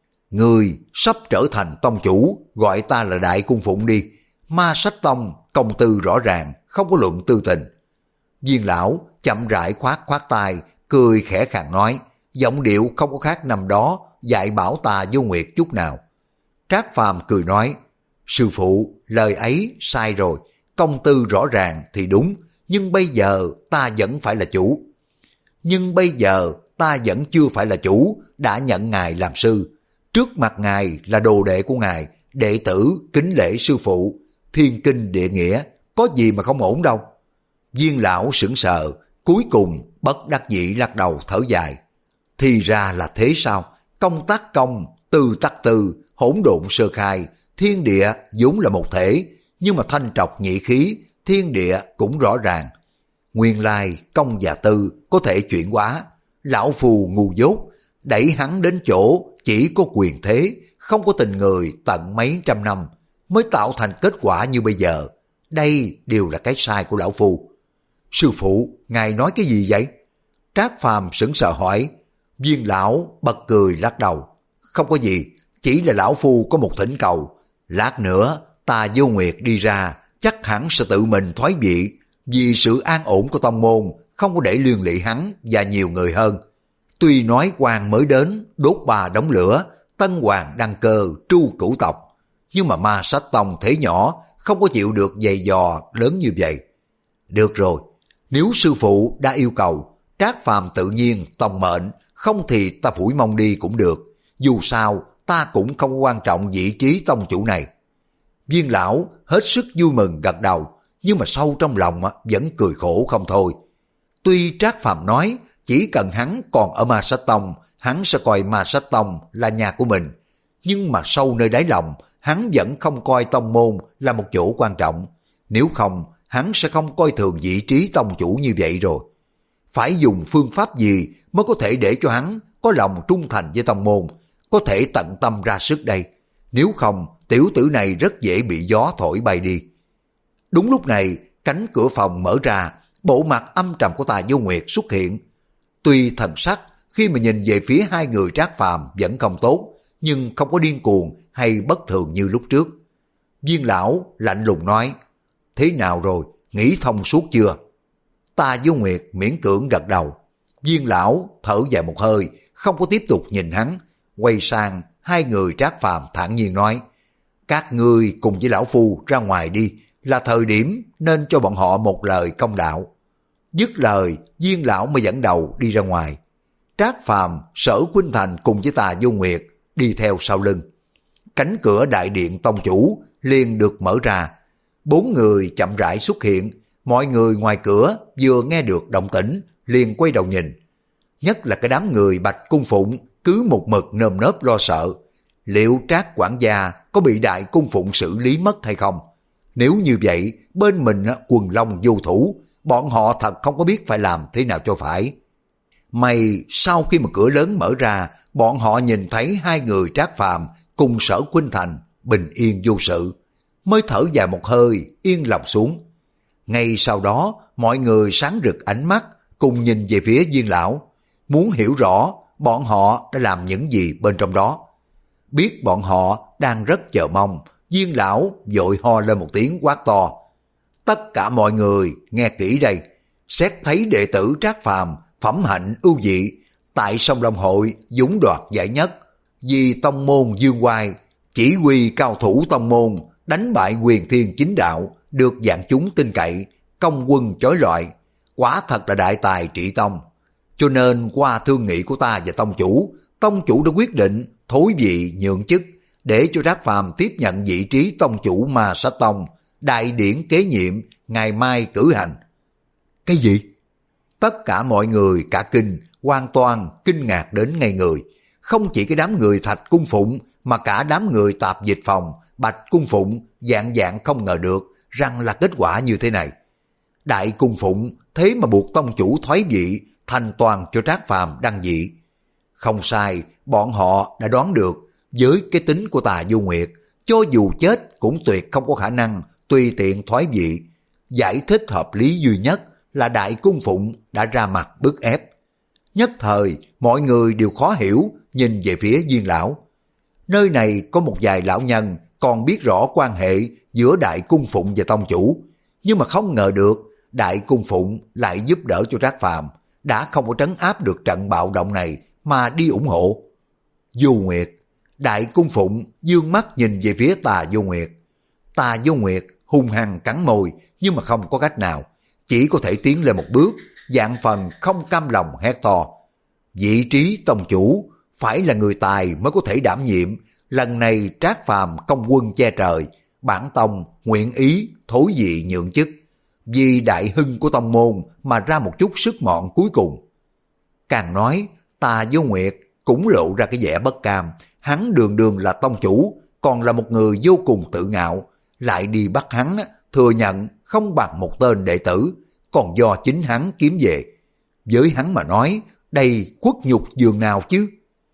người sắp trở thành tông chủ, gọi ta là Đại Cung Phụng đi. Ma Sách Tông công tư rõ ràng, không có luận tư tình. Viên lão chậm rãi khoát khoát tay, cười khẽ khàng nói, giọng điệu không có khác năm đó dạy bảo Tà Vô Nguyệt chút nào. Trác Phàm cười nói, sư phụ, lời ấy sai rồi, công tư rõ ràng thì đúng, nhưng bây giờ ta vẫn phải là chủ. Nhưng bây giờ ta vẫn chưa phải là chủ, đã nhận ngài làm sư. Trước mặt ngài là đồ đệ của ngài, đệ tử kính lễ sư phụ, thiên kinh địa nghĩa, có gì mà không ổn đâu. Viên lão sững sờ, cuối cùng bất đắc dĩ lắc đầu thở dài. Thì ra là thế sao? Công tác công, tư tắc tư, hỗn độn sơ khai, thiên địa vốn là một thể, nhưng mà thanh trọc nhị khí, thiên địa cũng rõ ràng. Nguyên lai công và tư có thể chuyển hóa. Lão phù ngu dốt, đẩy hắn đến chỗ chỉ có quyền thế, không có tình người tận mấy trăm năm, mới tạo thành kết quả như bây giờ. Đây đều là cái sai của lão phù. Sư phụ, ngài nói cái gì vậy? Trác Phàm sững sờ hỏi. Viên lão bật cười lắc đầu. Không có gì, chỉ là lão phu có một thỉnh cầu. Lát nữa Tà Vô Nguyệt đi ra, chắc hẳn sẽ tự mình thoái vị, vì sự an ổn của tông môn, không có để liên lụy hắn và nhiều người hơn. Tuy nói hoàng mới đến, đốt ba đống lửa, tân hoàng đăng cơ, tru cửu tộc, nhưng mà Ma Sách Tông thế nhỏ, không có chịu được giày dò lớn như vậy. Được rồi, nếu sư phụ đã yêu cầu, Trác Phàm tự nhiên tòng mệnh, không thì ta phủi mông đi cũng được. Dù sao, ta cũng không quan trọng vị trí tông chủ này. Viên lão hết sức vui mừng gật đầu, nhưng mà sâu trong lòng vẫn cười khổ không thôi. Tuy Trác Phàm nói, chỉ cần hắn còn ở Ma Sách Tông, hắn sẽ coi Ma Sách Tông là nhà của mình. Nhưng mà sâu nơi đáy lòng, hắn vẫn không coi tông môn là một chỗ quan trọng. Nếu không, hắn sẽ không coi thường vị trí tông chủ như vậy rồi. Phải dùng phương pháp gì mới có thể để cho hắn có lòng trung thành với tông môn, có thể tận tâm ra sức đây. Nếu không, tiểu tử này rất dễ bị gió thổi bay đi. Đúng lúc này, cánh cửa phòng mở ra, bộ mặt âm trầm của Tà Vô Nguyệt xuất hiện. Tuy thần sắc khi mà nhìn về phía hai người Trác Phàm vẫn không tốt, nhưng không có điên cuồng hay bất thường như lúc trước. Viên lão lạnh lùng nói, thế nào rồi, nghĩ thông suốt chưa? Tà Vô Nguyệt miễn cưỡng gật đầu. Viên lão thở dài một hơi, không có tiếp tục nhìn hắn, quay sang hai người Trác Phàm thản nhiên nói, các ngươi cùng với lão phu ra ngoài đi, là thời điểm nên cho bọn họ một lời công đạo. Dứt lời, Viên lão mới dẫn đầu đi ra ngoài. Trác Phàm, Sở Khuynh Thành cùng với Tà Vô Nguyệt đi theo sau lưng. Cánh cửa đại điện tông chủ liền được mở ra. Bốn người chậm rãi xuất hiện. Mọi người ngoài cửa vừa nghe được động tĩnh liền quay đầu nhìn. Nhất là cái đám người Bạch Cung Phụng cứ một mực nơm nớp lo sợ. Liệu Trác quản gia có bị Đại Cung Phụng xử lý mất hay không? Nếu như vậy, bên mình quần long vô thủ, bọn họ thật không có biết phải làm thế nào cho phải. May sau khi mà cửa lớn mở ra, bọn họ nhìn thấy hai người Trác Phàm cùng Sở Khuynh Thành bình yên vô sự, mới thở dài một hơi, yên lòng xuống. Ngay sau đó, mọi người sáng rực ánh mắt, cùng nhìn về phía Viên lão, muốn hiểu rõ bọn họ đã làm những gì bên trong đó. Biết bọn họ đang rất chờ mong, Viên lão vội ho lên một tiếng quát to. Tất cả mọi người nghe kỹ đây, xét thấy đệ tử Trác Phàm phẩm hạnh ưu dị, tại sông Long Hội dũng đoạt giải nhất, vì tông môn Dương Oai, chỉ huy cao thủ tông môn, đánh bại Quyền Thiên Chính Đạo, được vạn chúng tin cậy, công quân chói lọi, quả thật là đại tài trị tông. Cho nên qua thương nghị của ta và tông chủ, tông chủ đã quyết định thối vị nhượng chức, để cho Trác Phàm tiếp nhận vị trí tông chủ Ma Sát Tông, đại điển kế nhiệm ngày mai cử hành. Cái gì? Tất cả mọi người cả kinh, hoàn toàn kinh ngạc đến ngây người. Không chỉ cái đám người Thạch Cung Phụng, mà cả đám người Tạp Dịch Phòng, Bạch Cung Phụng dạng dạng không ngờ được rằng là kết quả như thế này. Đại Cung Phụng thế mà buộc tông chủ thoái vị, thành toàn cho Trác Phàm đăng vị. Không sai, bọn họ đã đoán được, với cái tính của Tà Vô Nguyệt, cho dù chết cũng tuyệt không có khả năng tùy tiện thoái vị. Giải thích hợp lý duy nhất là Đại Cung Phụng đã ra mặt bức ép. Nhất thời, mọi người đều khó hiểu, nhìn về phía Viên lão. Nơi này có một vài lão nhân còn biết rõ quan hệ giữa Đại Cung Phụng và tông chủ, nhưng mà không ngờ được Đại Cung Phụng lại giúp đỡ cho Trác Phàm, đã không có trấn áp được trận bạo động này mà đi ủng hộ. Vô Nguyệt, Đại Cung Phụng dương mắt nhìn về phía Tà Vô Nguyệt. Tà Vô Nguyệt hung hăng cắn môi, nhưng mà không có cách nào, chỉ có thể tiến lên một bước, dạng phần không cam lòng hét to. Vị trí tông chủ phải là người tài mới có thể đảm nhiệm, lần này Trác Phàm công quân che trời, bản tông nguyện ý thối vị nhượng chức, vì đại hưng của tông môn mà ra một chút sức mọn cuối cùng. Càng nói, Tà Vô Nguyệt cũng lộ ra cái vẻ bất cam, hắn đường đường là tông chủ, còn là một người vô cùng tự ngạo, lại đi bắt hắn thừa nhận không bằng một tên đệ tử, còn do chính hắn kiếm về. Với hắn mà nói, đây khuất nhục giường nào chứ?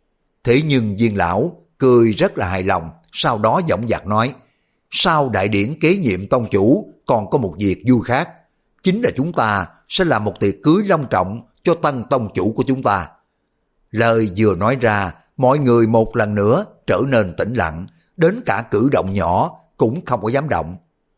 Thế nhưng Viên lão cười rất là hài lòng, sau đó dõng dạc nói, sau đại điển kế nhiệm tông chủ còn có một việc vui khác, chính là chúng ta sẽ làm một tiệc cưới long trọng cho tân tông chủ của chúng ta. Lời vừa nói ra, mọi người một lần nữa trở nên tĩnh lặng, đến cả cử động nhỏ cũng không có dám động.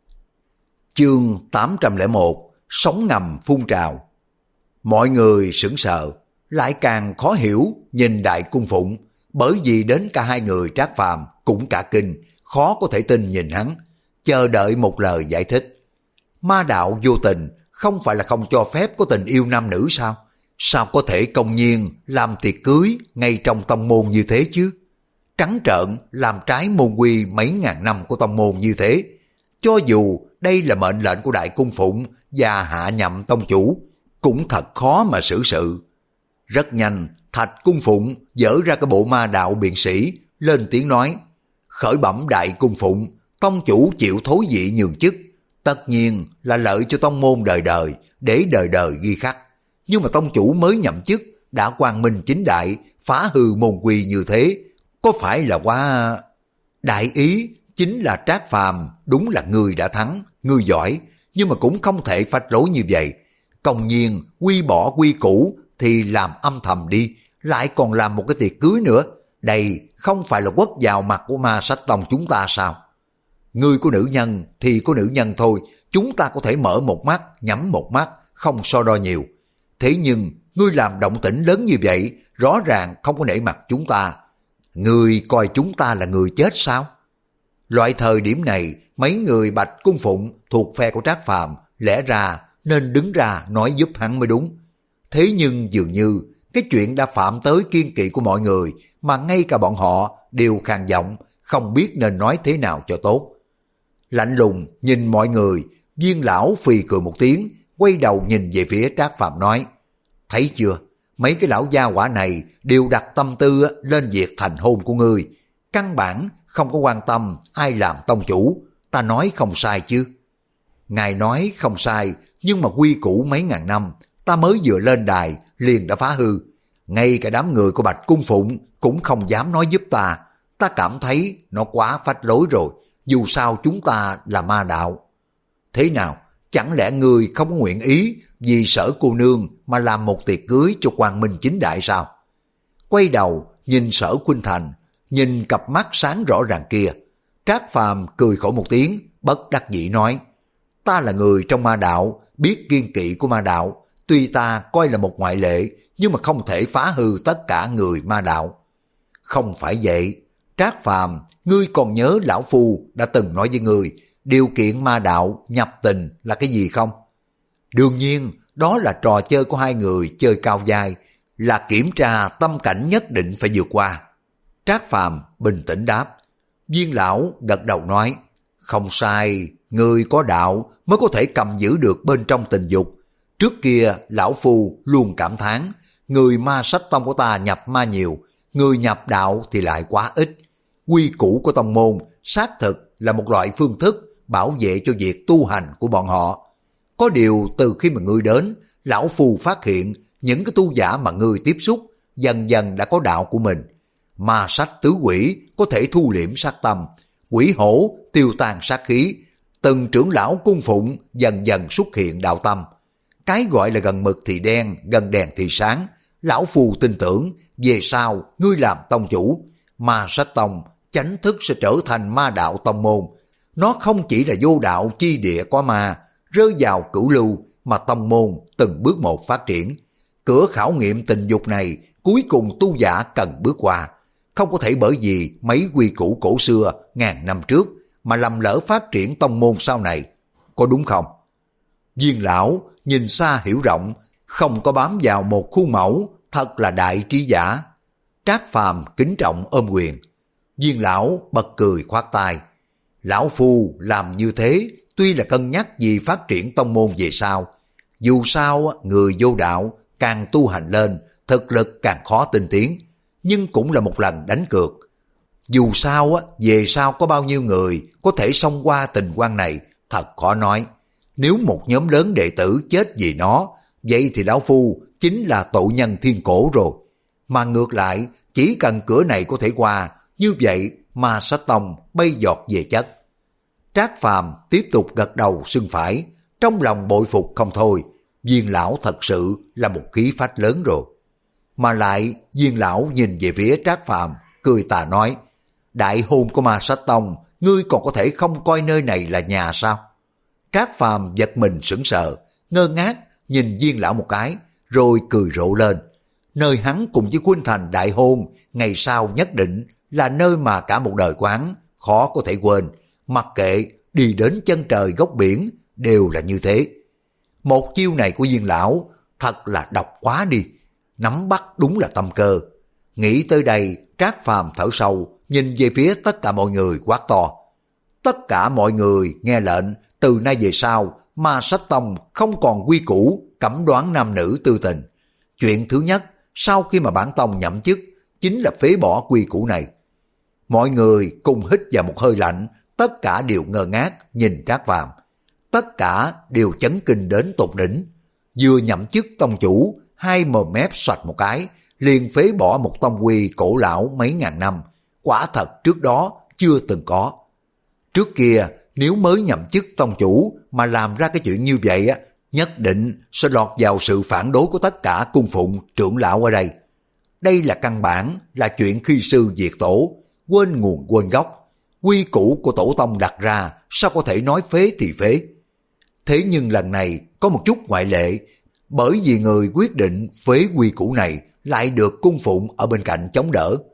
Chương tám trăm lẻ một, sóng ngầm phun trào. Mọi người sững sờ, lại càng khó hiểu nhìn Đại Cung Phụng, bởi vì đến cả hai người Trác Phàm cũng cả kinh, khó có thể tin nhìn hắn, chờ đợi một lời giải thích. Ma đạo vô tình không phải là không cho phép có tình yêu nam nữ sao? Sao có thể công nhiên làm tiệc cưới ngay trong tông môn như thế chứ? Trắng trợn làm trái môn quy mấy ngàn năm của tông môn như thế. Cho dù đây là mệnh lệnh của Đại Cung Phụng và hạ nhậm tông chủ, cũng thật khó mà xử sự. Rất nhanh, Thạch Cung Phụng dỡ ra cái bộ ma đạo biện sĩ, lên tiếng nói, khởi bẩm Đại Cung Phụng, tông chủ chịu thối vị nhường chức, tất nhiên là lợi cho tông môn đời đời, để đời đời ghi khắc. Nhưng mà tông chủ mới nhậm chức, đã quang minh chính đại, phá hư môn quy như thế, có phải là quá... Đại ý chính là Trác Phàm đúng là người đã thắng, người giỏi, nhưng mà cũng không thể phách lối như vậy. Công nhiên quy bỏ quy củ thì làm âm thầm đi, lại còn làm một cái tiệc cưới nữa. Đây không phải là quất vào mặt của Ma Sách Tông chúng ta sao? Người của nữ nhân thì có nữ nhân thôi, chúng ta có thể mở một mắt, nhắm một mắt, không so đo nhiều. Thế nhưng ngươi làm động tĩnh lớn như vậy, rõ ràng không có nể mặt chúng ta. Ngươi coi chúng ta là người chết sao? Loại thời điểm này, mấy người Bạch Cung Phụng thuộc phe của Trác Phàm lẽ ra nên đứng ra nói giúp hắn mới đúng. Thế nhưng dường như cái chuyện đã phạm tới kiên kỵ của mọi người mà ngay cả bọn họ đều khàn giọng, không biết nên nói thế nào cho tốt. Lạnh lùng nhìn mọi người, Viên lão phì cười một tiếng, quay đầu nhìn về phía Trác Phàm nói: thấy chưa, mấy cái lão gia hỏa này đều đặt tâm tư lên việc thành hôn của ngươi, căn bản không có quan tâm ai làm tông chủ, ta nói không sai chứ? Ngài nói không sai, nhưng mà quy củ mấy ngàn năm, ta mới vừa lên đài liền đã phá hư, ngay cả đám người của Bạch Cung Phụng cũng không dám nói giúp ta, ta cảm thấy nó quá phách lối rồi, dù sao chúng ta là ma đạo. Thế nào, chẳng lẽ ngươi không có nguyện ý vì Sở cô nương mà làm một tiệc cưới cho Quang Minh chính đại sao? Quay đầu nhìn Sở Khuynh Thành, nhìn cặp mắt sáng rõ ràng kia, Trác Phàm cười khổ một tiếng, bất đắc dĩ nói: ta là người trong ma đạo, biết kiên kỵ của ma đạo, tuy ta coi là một ngoại lệ, nhưng mà không thể phá hư tất cả người ma đạo. Không phải vậy, Trác Phàm, ngươi còn nhớ lão phu đã từng nói với ngươi, điều kiện ma đạo nhập tình là cái gì không? Đương nhiên, đó là trò chơi của hai người chơi cao dai, là kiểm tra tâm cảnh nhất định phải vượt qua. Trác Phàm bình tĩnh đáp. Viên lão gật đầu nói: không sai, người có đạo mới có thể cầm giữ được bên trong tình dục. Trước kia lão phu luôn cảm thán, người ma sách tông của ta nhập ma nhiều, người nhập đạo thì lại quá ít. Quy củ của tông môn xác thực là một loại phương thức bảo vệ cho việc tu hành của bọn họ. Có điều từ khi mà ngươi đến, lão phu phát hiện những cái tu giả mà ngươi tiếp xúc dần dần đã có đạo của mình. Ma sách tứ quỷ có thể thu liễm sát tâm, quỷ hổ tiêu tan sát khí, từng trưởng lão cung phụng dần dần xuất hiện đạo tâm. Cái gọi là gần mực thì đen, gần đèn thì sáng, lão phu tin tưởng về sau ngươi làm tông chủ, ma sách tông chánh thức sẽ trở thành ma đạo tông môn. Nó không chỉ là vô đạo chi địa có ma, rơi vào cửu lưu, mà tông môn từng bước một phát triển. Cửa khảo nghiệm tình dục này cuối cùng tu giả cần bước qua, không có thể bởi vì mấy quy củ cổ xưa ngàn năm trước mà lầm lỡ phát triển tông môn sau này, có đúng không? Viên lão nhìn xa hiểu rộng, không có bám vào một khuôn mẫu, thật là đại trí giả. Trác Phàm kính trọng ôm quyền. Viên lão bật cười khoát tay. Lão phu làm như thế tuy là cân nhắc vì phát triển tông môn về sau. Dù sao người vô đạo càng tu hành lên, thực lực càng khó tinh tiến, nhưng cũng là một lần đánh cược. Dù sao về sau có bao nhiêu người có thể xông qua tình quan này, thật khó nói. Nếu một nhóm lớn đệ tử chết vì nó, vậy thì lão phu chính là tội nhân thiên cổ rồi. Mà ngược lại, chỉ cần cửa này có thể qua, như vậy ma sách tông bay giọt về chất. Trác Phàm tiếp tục gật đầu sưng phải, trong lòng bội phục không thôi. Viên lão thật sự là một khí phách lớn rồi. Mà lại Viên lão nhìn về phía Trác Phàm cười tà nói: đại hôn của ma sách tông, ngươi còn có thể không coi nơi này là nhà sao? Trác Phàm giật mình sững sờ, ngơ ngác nhìn Viên lão một cái, rồi cười rộ lên. Nơi hắn cùng với Khuynh Thành đại hôn, ngày sau nhất định là nơi mà cả một đời quán khó có thể quên. Mặc kệ đi đến chân trời góc biển đều là như thế. Một chiêu này của Viên lão thật là độc quá đi, nắm bắt đúng là tâm cơ. Nghĩ tới đây, Trác Phàm thở sâu, nhìn về phía tất cả mọi người quát to: tất cả mọi người nghe lệnh, từ nay về sau ma sách tông không còn quy củ cấm đoán nam nữ tư tình. Chuyện thứ nhất sau khi mà bản tông nhậm chức chính là phế bỏ quy củ này. Mọi người cùng hít vào một hơi lạnh, tất cả đều ngơ ngác nhìn Trác Phàm, tất cả đều chấn kinh đến tột đỉnh. Vừa nhậm chức tông chủ, hai mồm mép xoạch một cái, liền phế bỏ một tông quy cổ lão mấy ngàn năm, quả thật trước đó chưa từng có. Trước kia nếu mới nhậm chức tông chủ mà làm ra cái chuyện như vậy á, nhất định sẽ lọt vào sự phản đối của tất cả cung phụng trưởng lão ở đây. Đây là căn bản, là chuyện khi sư diệt tổ, quên nguồn quên gốc. Quy củ của tổ tông đặt ra, sao có thể nói phế thì phế? Thế nhưng lần này có một chút ngoại lệ, bởi vì người quyết định phế quy củ này lại được cung phụng ở bên cạnh chống đỡ.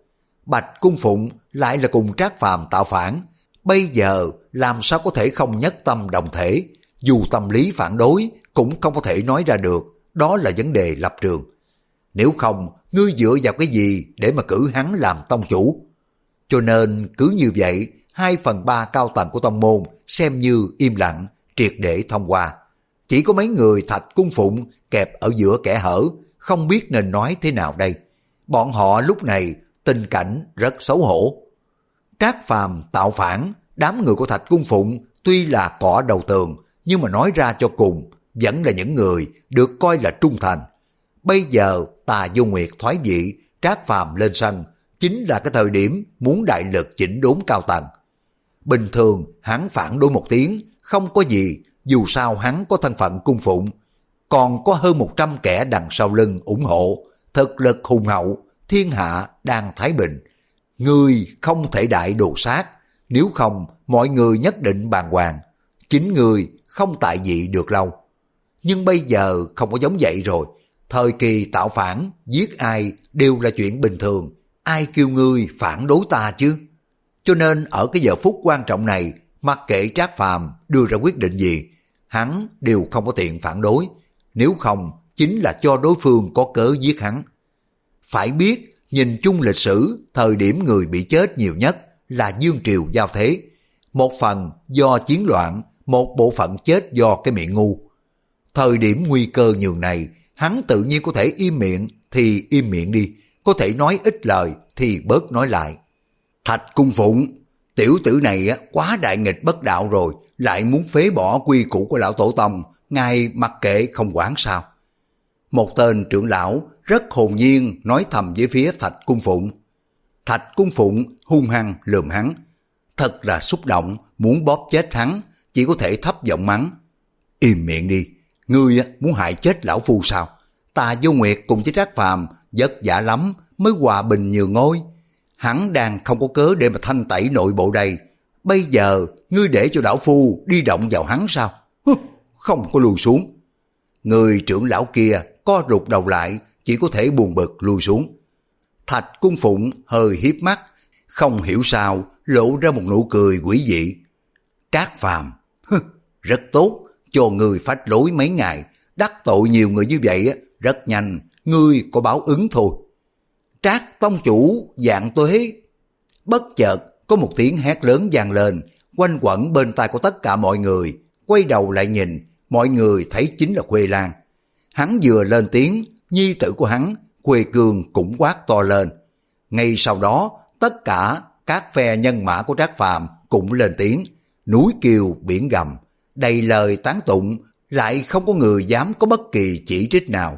Bạch Cung Phụng lại là cùng Trác Phàm tạo phản, bây giờ làm sao có thể không nhất tâm đồng thể, dù tâm lý phản đối cũng không có thể nói ra được, đó là vấn đề lập trường. Nếu không, ngươi dựa vào cái gì để mà cử hắn làm tông chủ? Cho nên cứ như vậy, hai phần ba cao tầng của tông môn xem như im lặng, triệt để thông qua. Chỉ có mấy người Thạch Cung Phụng kẹp ở giữa kẻ hở, không biết nên nói thế nào đây. Bọn họ lúc này tình cảnh rất xấu hổ. Trác Phàm tạo phản, đám người của Thạch Cung Phụng tuy là cỏ đầu tường, nhưng mà nói ra cho cùng vẫn là những người được coi là trung thành. Bây giờ Tà Vô Nguyệt thoái vị, Trác Phàm lên sân, chính là cái thời điểm muốn đại lực chỉnh đốn cao tầng. Bình thường hắn phản đối một tiếng, không có gì, dù sao hắn có thân phận cung phụng, còn có hơn một trăm kẻ đằng sau lưng ủng hộ, thực lực hùng hậu, thiên hạ đang thái bình. Ngươi không thể đại đồ sát, nếu không mọi người nhất định bàng hoàng. Chính ngươi không tại vị được lâu. Nhưng bây giờ không có giống vậy rồi. Thời kỳ tạo phản, giết ai đều là chuyện bình thường. Ai kêu ngươi phản đối ta chứ? Cho nên ở cái giờ phút quan trọng này, mặc kệ Trác Phàm đưa ra quyết định gì, hắn đều không có tiện phản đối. Nếu không, chính là cho đối phương có cớ giết hắn. Phải biết, nhìn chung lịch sử, thời điểm người bị chết nhiều nhất là Dương Triều giao thế. Một phần do chiến loạn, một bộ phận chết do cái miệng ngu. Thời điểm nguy cơ nhường này, hắn tự nhiên có thể im miệng thì im miệng đi, có thể nói ít lời thì bớt nói lại. Thạch Cung Phụng, tiểu tử này quá đại nghịch bất đạo rồi, lại muốn phế bỏ quy củ của lão tổ tông, ngài mặc kệ không quản sao? Một tên trưởng lão rất hồn nhiên nói thầm với phía Thạch Cung Phụng. Thạch Cung Phụng hung hăng lườm hắn, thật là xúc động, muốn bóp chết hắn, chỉ có thể thấp giọng mắng. Im miệng đi, ngươi muốn hại chết lão phu sao? Tà Vô Nguyệt cùng với Trác Phàm vất vả lắm mới hòa bình nhường ngôi. Hắn đang không có cớ để mà thanh tẩy nội bộ đây. Bây giờ ngươi để cho lão phu đi động vào hắn sao? Không có lùi xuống. Người trưởng lão kia co rụt đầu lại, chỉ có thể buồn bực lùi xuống. Thạch Cung Phụng hơi hiếp mắt, không hiểu sao lộ ra một nụ cười quỷ dị. Trác Phàm, rất tốt, cho người phách lối mấy ngày, đắc tội nhiều người như vậy rất nhanh, ngươi có báo ứng thôi. Trác tông chủ dạng tuế. Bất chợt có một tiếng hét lớn vang lên, quanh quẩn bên tai của tất cả mọi người. Quay đầu lại nhìn, mọi người thấy chính là Khuê Lan. Hắn vừa lên tiếng, nhi tử của hắn, Khuê Cương cũng quát to lên. Ngay sau đó, tất cả các phe nhân mã của Trác Phàm cũng lên tiếng, núi kêu biển gầm, đầy lời tán tụng, lại không có người dám có bất kỳ chỉ trích nào.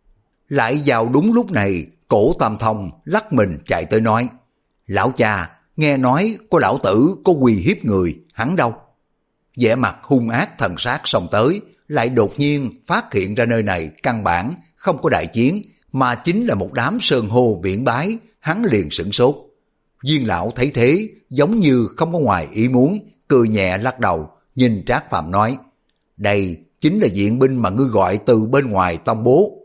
Lại vào đúng lúc này, Cổ Tam Thông lắc mình chạy tới nói, lão cha, nghe nói có lão tử có uy hiếp người, hắn đâu? Vẻ mặt hung ác thần sát xông tới, lại đột nhiên phát hiện ra nơi này căn bản không có đại chiến, mà chính là một đám sơn hô biển bái, hắn liền sửng sốt. Viên lão thấy thế, giống như không có ngoài ý muốn, cười nhẹ lắc đầu, nhìn Trác Phàm nói, đây chính là viện binh mà ngươi gọi từ bên ngoài tông bố.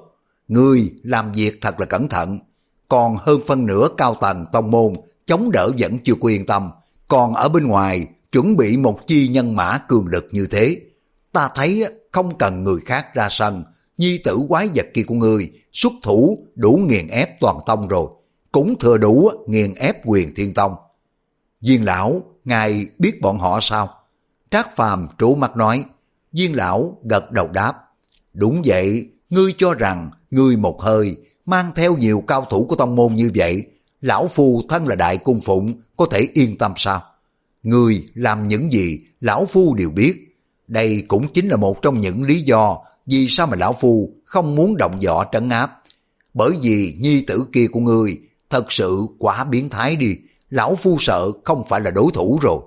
Ngươi làm việc thật là cẩn thận, còn hơn phân nửa cao tầng tông môn chống đỡ vẫn chưa có yên tâm, còn ở bên ngoài chuẩn bị một chi nhân mã cường lực như thế. Ta thấy không cần người khác ra sân, nhi tử quái vật kia của ngươi xuất thủ đủ nghiền ép toàn tông rồi, cũng thừa đủ nghiền ép Quyền Thiên Tông. Viên lão, ngài biết bọn họ sao? Trác Phàm trố mắt nói. Viên lão gật đầu đáp, đúng vậy, ngươi cho rằng ngươi một hơi mang theo nhiều cao thủ của tông môn như vậy, lão phu thân là đại cung phụng có thể yên tâm sao? Ngươi làm những gì lão phu đều biết. Đây cũng chính là một trong những lý do vì sao mà lão phu không muốn động võ trấn áp. Bởi vì nhi tử kia của ngươi thật sự quá biến thái đi, lão phu sợ không phải là đối thủ rồi.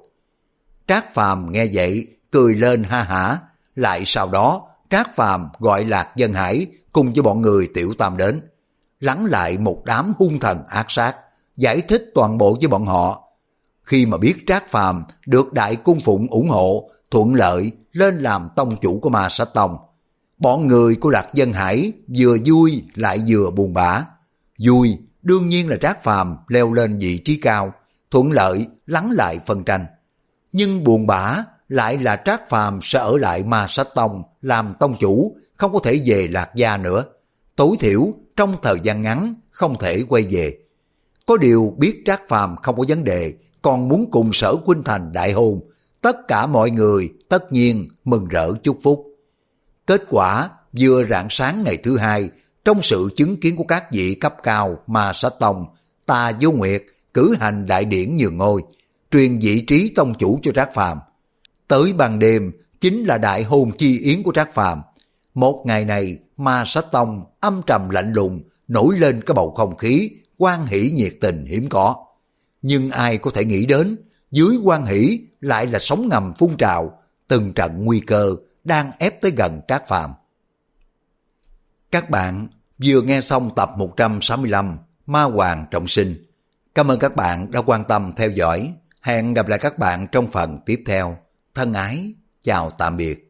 Trác Phàm nghe vậy cười lên ha hả, lại sau đó Trác Phàm gọi Lạc Dân Hải cùng với bọn người Tiểu Tam đến, lắng lại một đám hung thần ác sát, giải thích toàn bộ với bọn họ. Khi mà biết Trác Phàm được đại cung phụng ủng hộ, thuận lợi lên làm tông chủ của Ma Sát Tông, bọn người của Lạc Dân Hải vừa vui lại vừa buồn bã. Vui Đương nhiên là Trác Phàm leo lên vị trí cao, thuận lợi lắng lại phân tranh. Nhưng buồn bã lại là Trác Phàm sẽ ở lại Ma Sách Tông làm tông chủ, không có thể về Lạc Gia nữa. Tối thiểu trong thời gian ngắn không thể quay về. Có điều biết Trác Phàm không có vấn đề, còn muốn cùng Sở Khuynh Thành đại hôn, tất cả mọi người tất nhiên mừng rỡ chúc phúc. Kết quả vừa rạng sáng ngày thứ hai, trong sự chứng kiến của các vị cấp cao Ma Sách Tông, Tà Vô Nguyệt cử hành đại điển nhường ngôi, truyền vị trí tông chủ cho Trác Phàm. Tới ban đêm chính là đại hôn chi yến của Trác Phàm. Một ngày này Ma Sách Tông âm trầm lạnh lùng, nổi lên cái bầu không khí hoan hỷ nhiệt tình hiếm có. Nhưng ai có thể nghĩ đến, dưới hoan hỷ lại là sóng ngầm phun trào, từng trận nguy cơ đang ép tới gần Trác Phàm. Các bạn vừa nghe xong tập một trăm sáu mươi lăm Ma Hoàng Trọng Sinh. Cảm ơn các bạn đã quan tâm theo dõi. Hẹn gặp lại các bạn trong phần tiếp theo. Thân ái, chào tạm biệt.